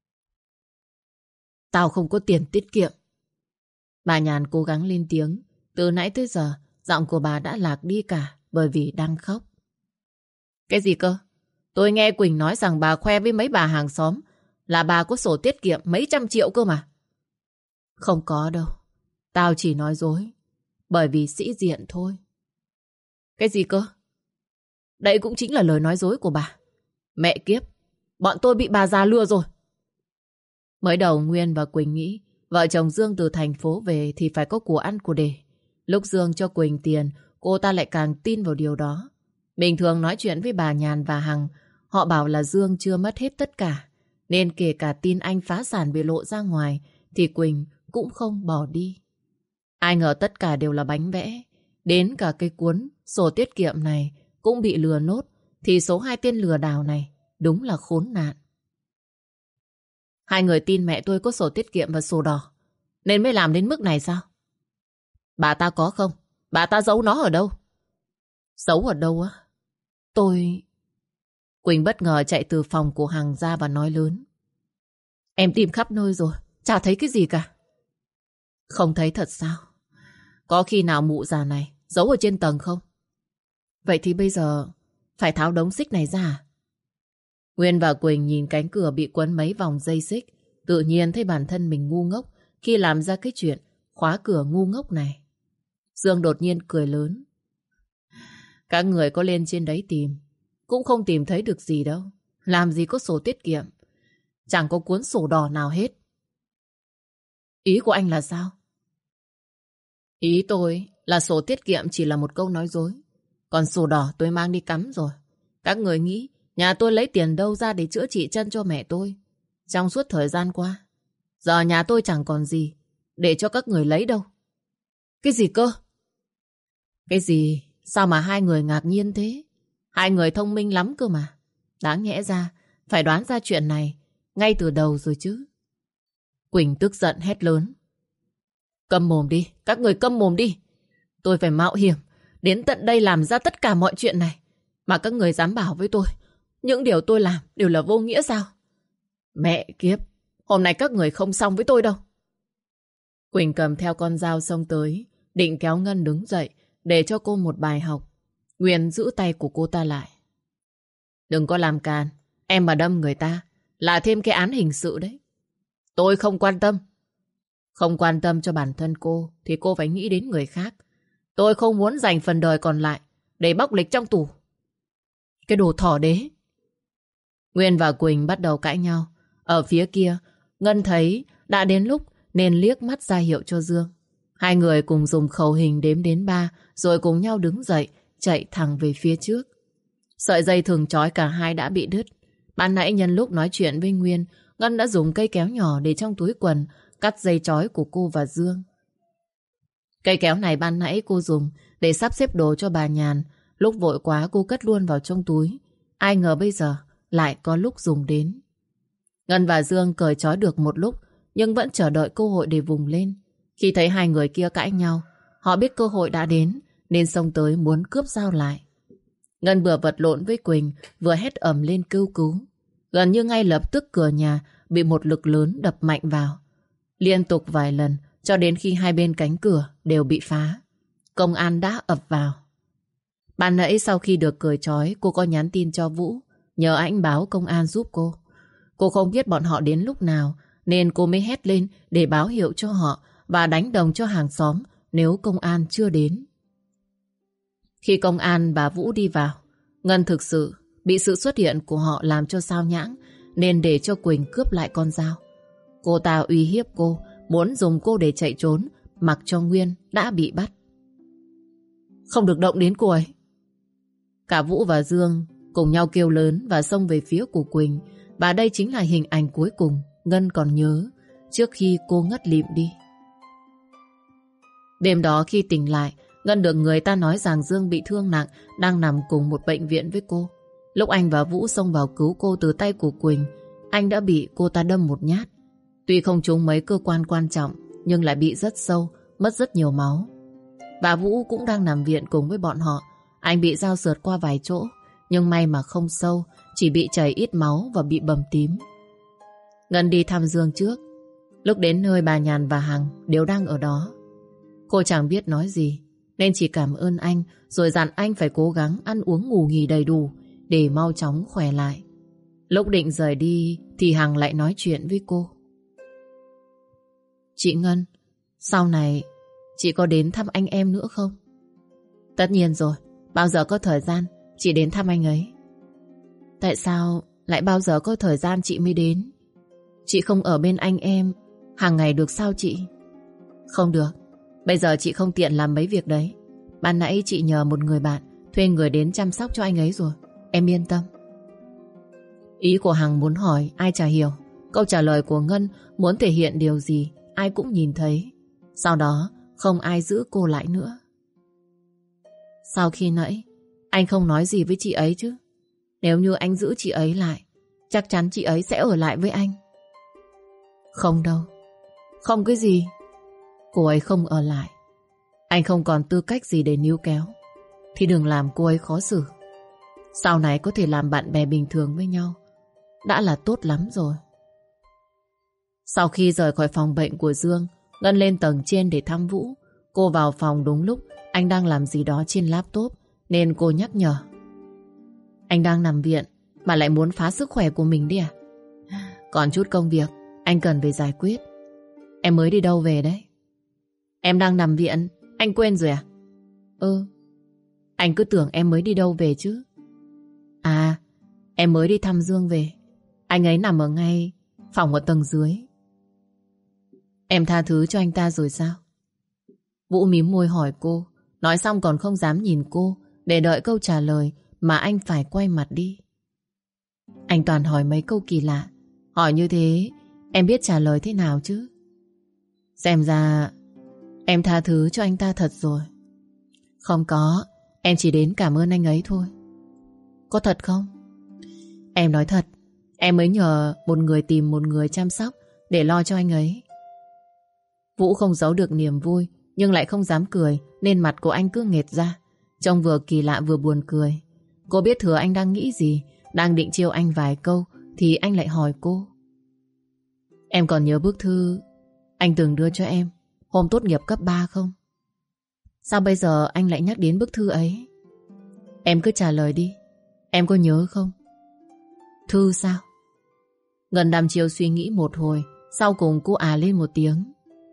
Tao không có tiền tiết kiệm. Bà Nhàn cố gắng lên tiếng. Từ nãy tới giờ giọng của bà đã lạc đi cả bởi vì đang khóc. Cái gì cơ? Tôi nghe Quỳnh nói rằng bà khoe với mấy bà hàng xóm là bà có sổ tiết kiệm mấy trăm triệu cơ mà. Không có đâu. Tao chỉ nói dối bởi vì sĩ diện thôi. Cái gì cơ? Đây cũng chính là lời nói dối của bà. Mẹ kiếp, bọn tôi bị bà già lừa rồi. Mới đầu Nguyên và Quỳnh nghĩ vợ chồng Dương từ thành phố về thì phải có của ăn của để. Lúc Dương cho Quỳnh tiền, cô ta lại càng tin vào điều đó. Bình thường nói chuyện với bà Nhàn và Hằng, họ bảo là Dương chưa mất hết tất cả. Nên kể cả tin anh phá sản bị lộ ra ngoài thì Quỳnh cũng không bỏ đi. Ai ngờ tất cả đều là bánh vẽ. Đến cả cái cuốn sổ tiết kiệm này cũng bị lừa nốt. Thì số hai tên lừa đảo này đúng là khốn nạn. Hai người tin mẹ tôi có sổ tiết kiệm và sổ đỏ nên mới làm đến mức này sao? Bà ta có không? Bà ta giấu nó ở đâu? Giấu ở đâu á? Tôi... Quỳnh bất ngờ chạy từ phòng của Hằng ra và nói lớn. Em tìm khắp nơi rồi, chả thấy cái gì cả. Không thấy thật sao? Có khi nào mụ già này giấu ở trên tầng không? Vậy thì bây giờ phải tháo đống xích này ra à? Nguyên và Quỳnh nhìn cánh cửa bị quấn mấy vòng dây xích, tự nhiên thấy bản thân mình ngu ngốc khi làm ra cái chuyện khóa cửa ngu ngốc này. Dương đột nhiên cười lớn. Các người có lên trên đấy tìm cũng không tìm thấy được gì đâu. Làm gì có sổ tiết kiệm, chẳng có cuốn sổ đỏ nào hết. Ý của anh là sao? Ý tôi là sổ tiết kiệm chỉ là một câu nói dối. Còn sổ đỏ tôi mang đi cắm rồi. Các người nghĩ nhà tôi lấy tiền đâu ra để chữa trị chân cho mẹ tôi trong suốt thời gian qua? Giờ nhà tôi chẳng còn gì để cho các người lấy đâu. Cái gì cơ? Cái gì? Sao mà hai người ngạc nhiên thế? Hai người thông minh lắm cơ mà. Đáng nhẽ ra phải đoán ra chuyện này ngay từ đầu rồi chứ. Quỳnh tức giận hét lớn. Câm mồm đi, các người câm mồm đi. Tôi phải mạo hiểm đến tận đây làm ra tất cả mọi chuyện này mà các người dám bảo với tôi những điều tôi làm đều là vô nghĩa sao? Mẹ kiếp, hôm nay các người không xong với tôi đâu. Quỳnh cầm theo con dao xông tới, định kéo Ngân đứng dậy để cho cô một bài học. Nguyên giữ tay của cô ta lại. Đừng có làm càn, em mà đâm người ta là thêm cái án hình sự đấy. Tôi không quan tâm. Không quan tâm cho bản thân cô thì cô phải nghĩ đến người khác. Tôi không muốn dành phần đời còn lại để bóc lịch trong tù. Cái đồ thỏ đế. Nguyên và Quỳnh bắt đầu cãi nhau. Ở phía kia, Ngân thấy đã đến lúc nên liếc mắt ra hiệu cho Dương. Hai người cùng dùng khẩu hình đếm đến ba rồi cùng nhau đứng dậy chạy thẳng về phía trước. Sợi dây thừng trói cả hai đã bị đứt. Ban nãy nhân lúc nói chuyện với Nguyên, Ngân đã dùng cây kéo nhỏ để trong túi quần cắt dây trói của cô và Dương. Cây kéo này ban nãy cô dùng để sắp xếp đồ cho bà Nhàn. Lúc vội quá cô cất luôn vào trong túi. Ai ngờ bây giờ lại có lúc dùng đến. Ngân và Dương cởi trói được một lúc nhưng vẫn chờ đợi cơ hội để vùng lên. Khi thấy hai người kia cãi nhau, họ biết cơ hội đã đến nên xông tới muốn cướp dao lại. Ngân vừa vật lộn với Quỳnh vừa hét ầm lên kêu cứu. Gần như ngay lập tức cửa nhà bị một lực lớn đập mạnh vào. Liên tục vài lần cho đến khi hai bên cánh cửa đều bị phá. Công an đã ập vào. Ban nãy sau khi được cởi trói, cô có nhắn tin cho Vũ nhờ anh báo công an giúp cô. Cô không biết bọn họ đến lúc nào nên cô mới hét lên để báo hiệu cho họ và đánh đồng cho hàng xóm nếu công an chưa đến. Khi công an bà Vũ đi vào, Ngân thực sự bị sự xuất hiện của họ làm cho sao nhãng, nên để cho Quỳnh cướp lại con dao. Cô ta uy hiếp cô, muốn dùng cô để chạy trốn, mặc cho Nguyên đã bị bắt. Không được động đến cô ấy. Cả Vũ và Dương cùng nhau kêu lớn và xông về phía của Quỳnh. Và đây chính là hình ảnh cuối cùng Ngân còn nhớ trước khi cô ngất lịm đi. Đêm đó khi tỉnh lại, Ngân được người ta nói rằng Dương bị thương nặng, đang nằm cùng một bệnh viện với cô. Lúc anh và Vũ xông vào cứu cô từ tay của Quỳnh, anh đã bị cô ta đâm một nhát. Tuy không trúng mấy cơ quan quan trọng, nhưng lại bị rất sâu, mất rất nhiều máu. Và Vũ cũng đang nằm viện cùng với bọn họ. Anh bị dao sượt qua vài chỗ, nhưng may mà không sâu, chỉ bị chảy ít máu và bị bầm tím. Ngân đi thăm Dương trước. Lúc đến nơi, bà Nhàn và Hằng đều đang ở đó. Cô chẳng biết nói gì, nên chỉ cảm ơn anh, rồi dặn anh phải cố gắng ăn uống ngủ nghỉ đầy đủ để mau chóng khỏe lại. Lúc định rời đi thì Hằng lại nói chuyện với cô. Chị Ngân, sau này chị có đến thăm anh em nữa không? Tất nhiên rồi, bao giờ có thời gian chị đến thăm anh ấy. Tại sao lại bao giờ có thời gian chị mới đến? Chị không ở bên anh em hàng ngày được sao chị? Không được, bây giờ chị không tiện làm mấy việc đấy. Ban nãy chị nhờ một người bạn thuê người đến chăm sóc cho anh ấy rồi. Em yên tâm. Ý của Hằng muốn hỏi ai chả hiểu. Câu trả lời của Ngân muốn thể hiện điều gì ai cũng nhìn thấy. Sau đó không ai giữ cô lại nữa. Sau khi nãy anh không nói gì với chị ấy chứ? Nếu như anh giữ chị ấy lại, chắc chắn chị ấy sẽ ở lại với anh. Không đâu. Không cái gì? Cô ấy không ở lại, anh không còn tư cách gì để níu kéo, thì đừng làm cô ấy khó xử. Sau này có thể làm bạn bè bình thường với nhau đã là tốt lắm rồi. Sau khi rời khỏi phòng bệnh của Dương, Ngân lên tầng trên để thăm Vũ. Cô vào phòng đúng lúc anh đang làm gì đó trên laptop, nên cô nhắc nhở. Anh đang nằm viện mà lại muốn phá sức khỏe của mình đi à? Còn chút công việc anh cần phải giải quyết. Em mới đi đâu về đấy? Em đang nằm viện, anh quên rồi à? Ừ, anh cứ tưởng em mới đi đâu về chứ. À, em mới đi thăm Dương về. Anh ấy nằm ở ngay phòng ở tầng dưới. Em tha thứ cho anh ta rồi sao? Vũ mím môi hỏi cô. Nói xong còn không dám nhìn cô, để đợi câu trả lời mà anh phải quay mặt đi. Anh toàn hỏi mấy câu kỳ lạ. Hỏi như thế em biết trả lời thế nào chứ? Xem ra em tha thứ cho anh ta thật rồi. Không có, em chỉ đến cảm ơn anh ấy thôi. Có thật không? Em nói thật, em mới nhờ một người tìm một người chăm sóc để lo cho anh ấy. Vũ không giấu được niềm vui, nhưng lại không dám cười, nên mặt của anh cứ nghệt ra, trông vừa kỳ lạ vừa buồn cười. Cô biết thừa anh đang nghĩ gì, đang định trêu anh vài câu thì anh lại hỏi cô. Em còn nhớ bức thư anh từng đưa cho em hôm tốt nghiệp cấp ba không? Sao bây giờ anh lại nhắc đến bức thư ấy? Em cứ trả lời đi, em có nhớ không? Thư sao? Ngân đăm chiều suy nghĩ một hồi, sau cùng cô à lên một tiếng.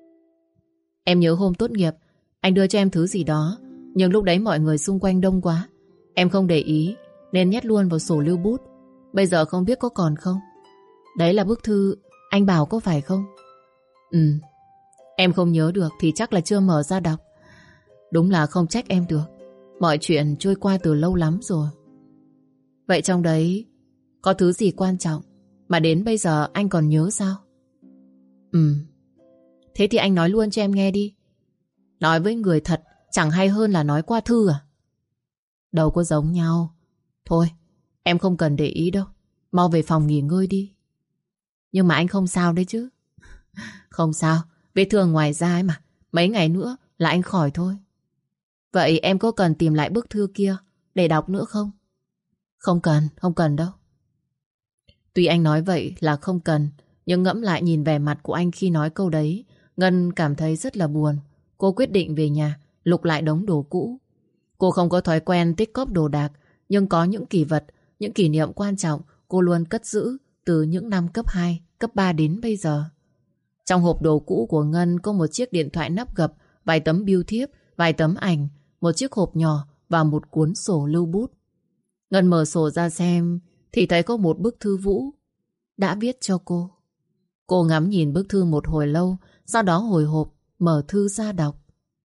Em nhớ hôm tốt nghiệp anh đưa cho em thứ gì đó, nhưng lúc đấy mọi người xung quanh đông quá, em không để ý nên nhét luôn vào sổ lưu bút. Bây giờ không biết có còn không? Đấy là bức thư anh bảo có phải không? Ừ. Em không nhớ được thì chắc là chưa mở ra đọc. Đúng là không trách em được, mọi chuyện trôi qua từ lâu lắm rồi. Vậy trong đấy có thứ gì quan trọng mà đến bây giờ anh còn nhớ sao? Ừ. Thế thì anh nói luôn cho em nghe đi. Nói với người thật chẳng hay hơn là nói qua thư à? Đâu có giống nhau. Thôi, em không cần để ý đâu. Mau về phòng nghỉ ngơi đi. Nhưng mà anh không sao đấy chứ? Không sao, vết thương ngoài da ấy mà. Mấy ngày nữa là anh khỏi thôi. Vậy em có cần tìm lại bức thư kia để đọc nữa không? Không cần, không cần đâu. Tuy anh nói vậy là không cần, nhưng ngẫm lại nhìn vẻ mặt của anh khi nói câu đấy, Ngân cảm thấy rất là buồn. Cô quyết định về nhà lục lại đống đồ cũ. Cô không có thói quen tích cóp đồ đạc, nhưng có những kỷ vật, những kỷ niệm quan trọng cô luôn cất giữ từ những năm cấp hai, cấp ba đến bây giờ. Trong hộp đồ cũ của Ngân có một chiếc điện thoại nắp gập vài tấm bưu thiếp, vài tấm ảnh, một chiếc hộp nhỏ và một cuốn sổ lưu bút. Ngân mở sổ ra xem thì thấy có một bức thư Vũ đã viết cho cô. Cô ngắm nhìn bức thư một hồi lâu, sau đó hồi hộp mở thư ra đọc.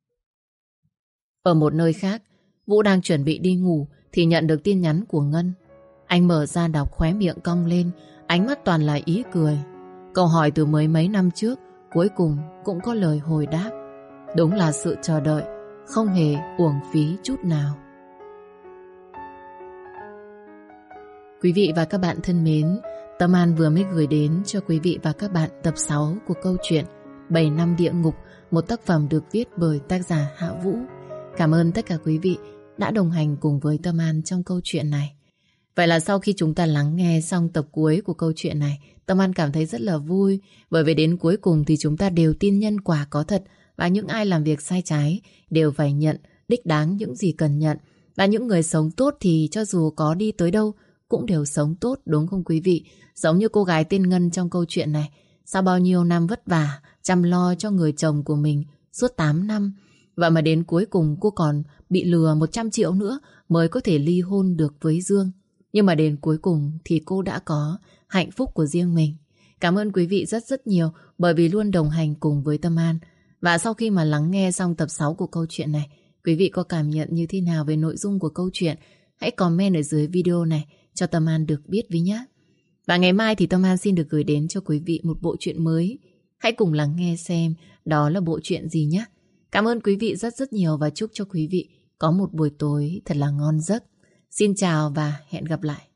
Ở một nơi khác, Vũ đang chuẩn bị đi ngủ thì nhận được tin nhắn của Ngân. Anh mở ra đọc, khóe miệng cong lên, ánh mắt toàn là ý cười. Câu hỏi từ mấy mấy năm trước cuối cùng cũng có lời hồi đáp. Đúng là sự chờ đợi không hề uổng phí chút nào. Quý vị và các bạn thân mến, Tâm An vừa mới gửi đến cho quý vị và các bạn tập sáu của câu chuyện bảy năm địa ngục, một tác phẩm được viết bởi tác giả Hạ Vũ. Cảm ơn tất cả quý vị đã đồng hành cùng với Tâm An trong câu chuyện này. Vậy là sau khi chúng ta lắng nghe xong tập cuối của câu chuyện này, Tâm An cảm thấy rất là vui, bởi vì đến cuối cùng thì chúng ta đều tin nhân quả có thật, và những ai làm việc sai trái đều phải nhận đích đáng những gì cần nhận. Và những người sống tốt thì cho dù có đi tới đâu cũng đều sống tốt, đúng không quý vị? Giống như cô gái tên Ngân trong câu chuyện này. Sau bao nhiêu năm vất vả chăm lo cho người chồng của mình suốt tám năm, vậy mà đến cuối cùng cô còn bị lừa một trăm triệu nữa mới có thể ly hôn được với Dương. Nhưng mà đến cuối cùng thì cô đã có hạnh phúc của riêng mình. Cảm ơn quý vị rất rất nhiều bởi vì luôn đồng hành cùng với Tâm An. Và sau khi mà lắng nghe xong tập sáu của câu chuyện này, quý vị có cảm nhận như thế nào về nội dung của câu chuyện? Hãy comment ở dưới video này cho Tâm An được biết với nhé. Và ngày mai thì Tâm An xin được gửi đến cho quý vị một bộ truyện mới. Hãy cùng lắng nghe xem đó là bộ truyện gì nhé. Cảm ơn quý vị rất rất nhiều và chúc cho quý vị có một buổi tối thật là ngon giấc. Xin chào và hẹn gặp lại.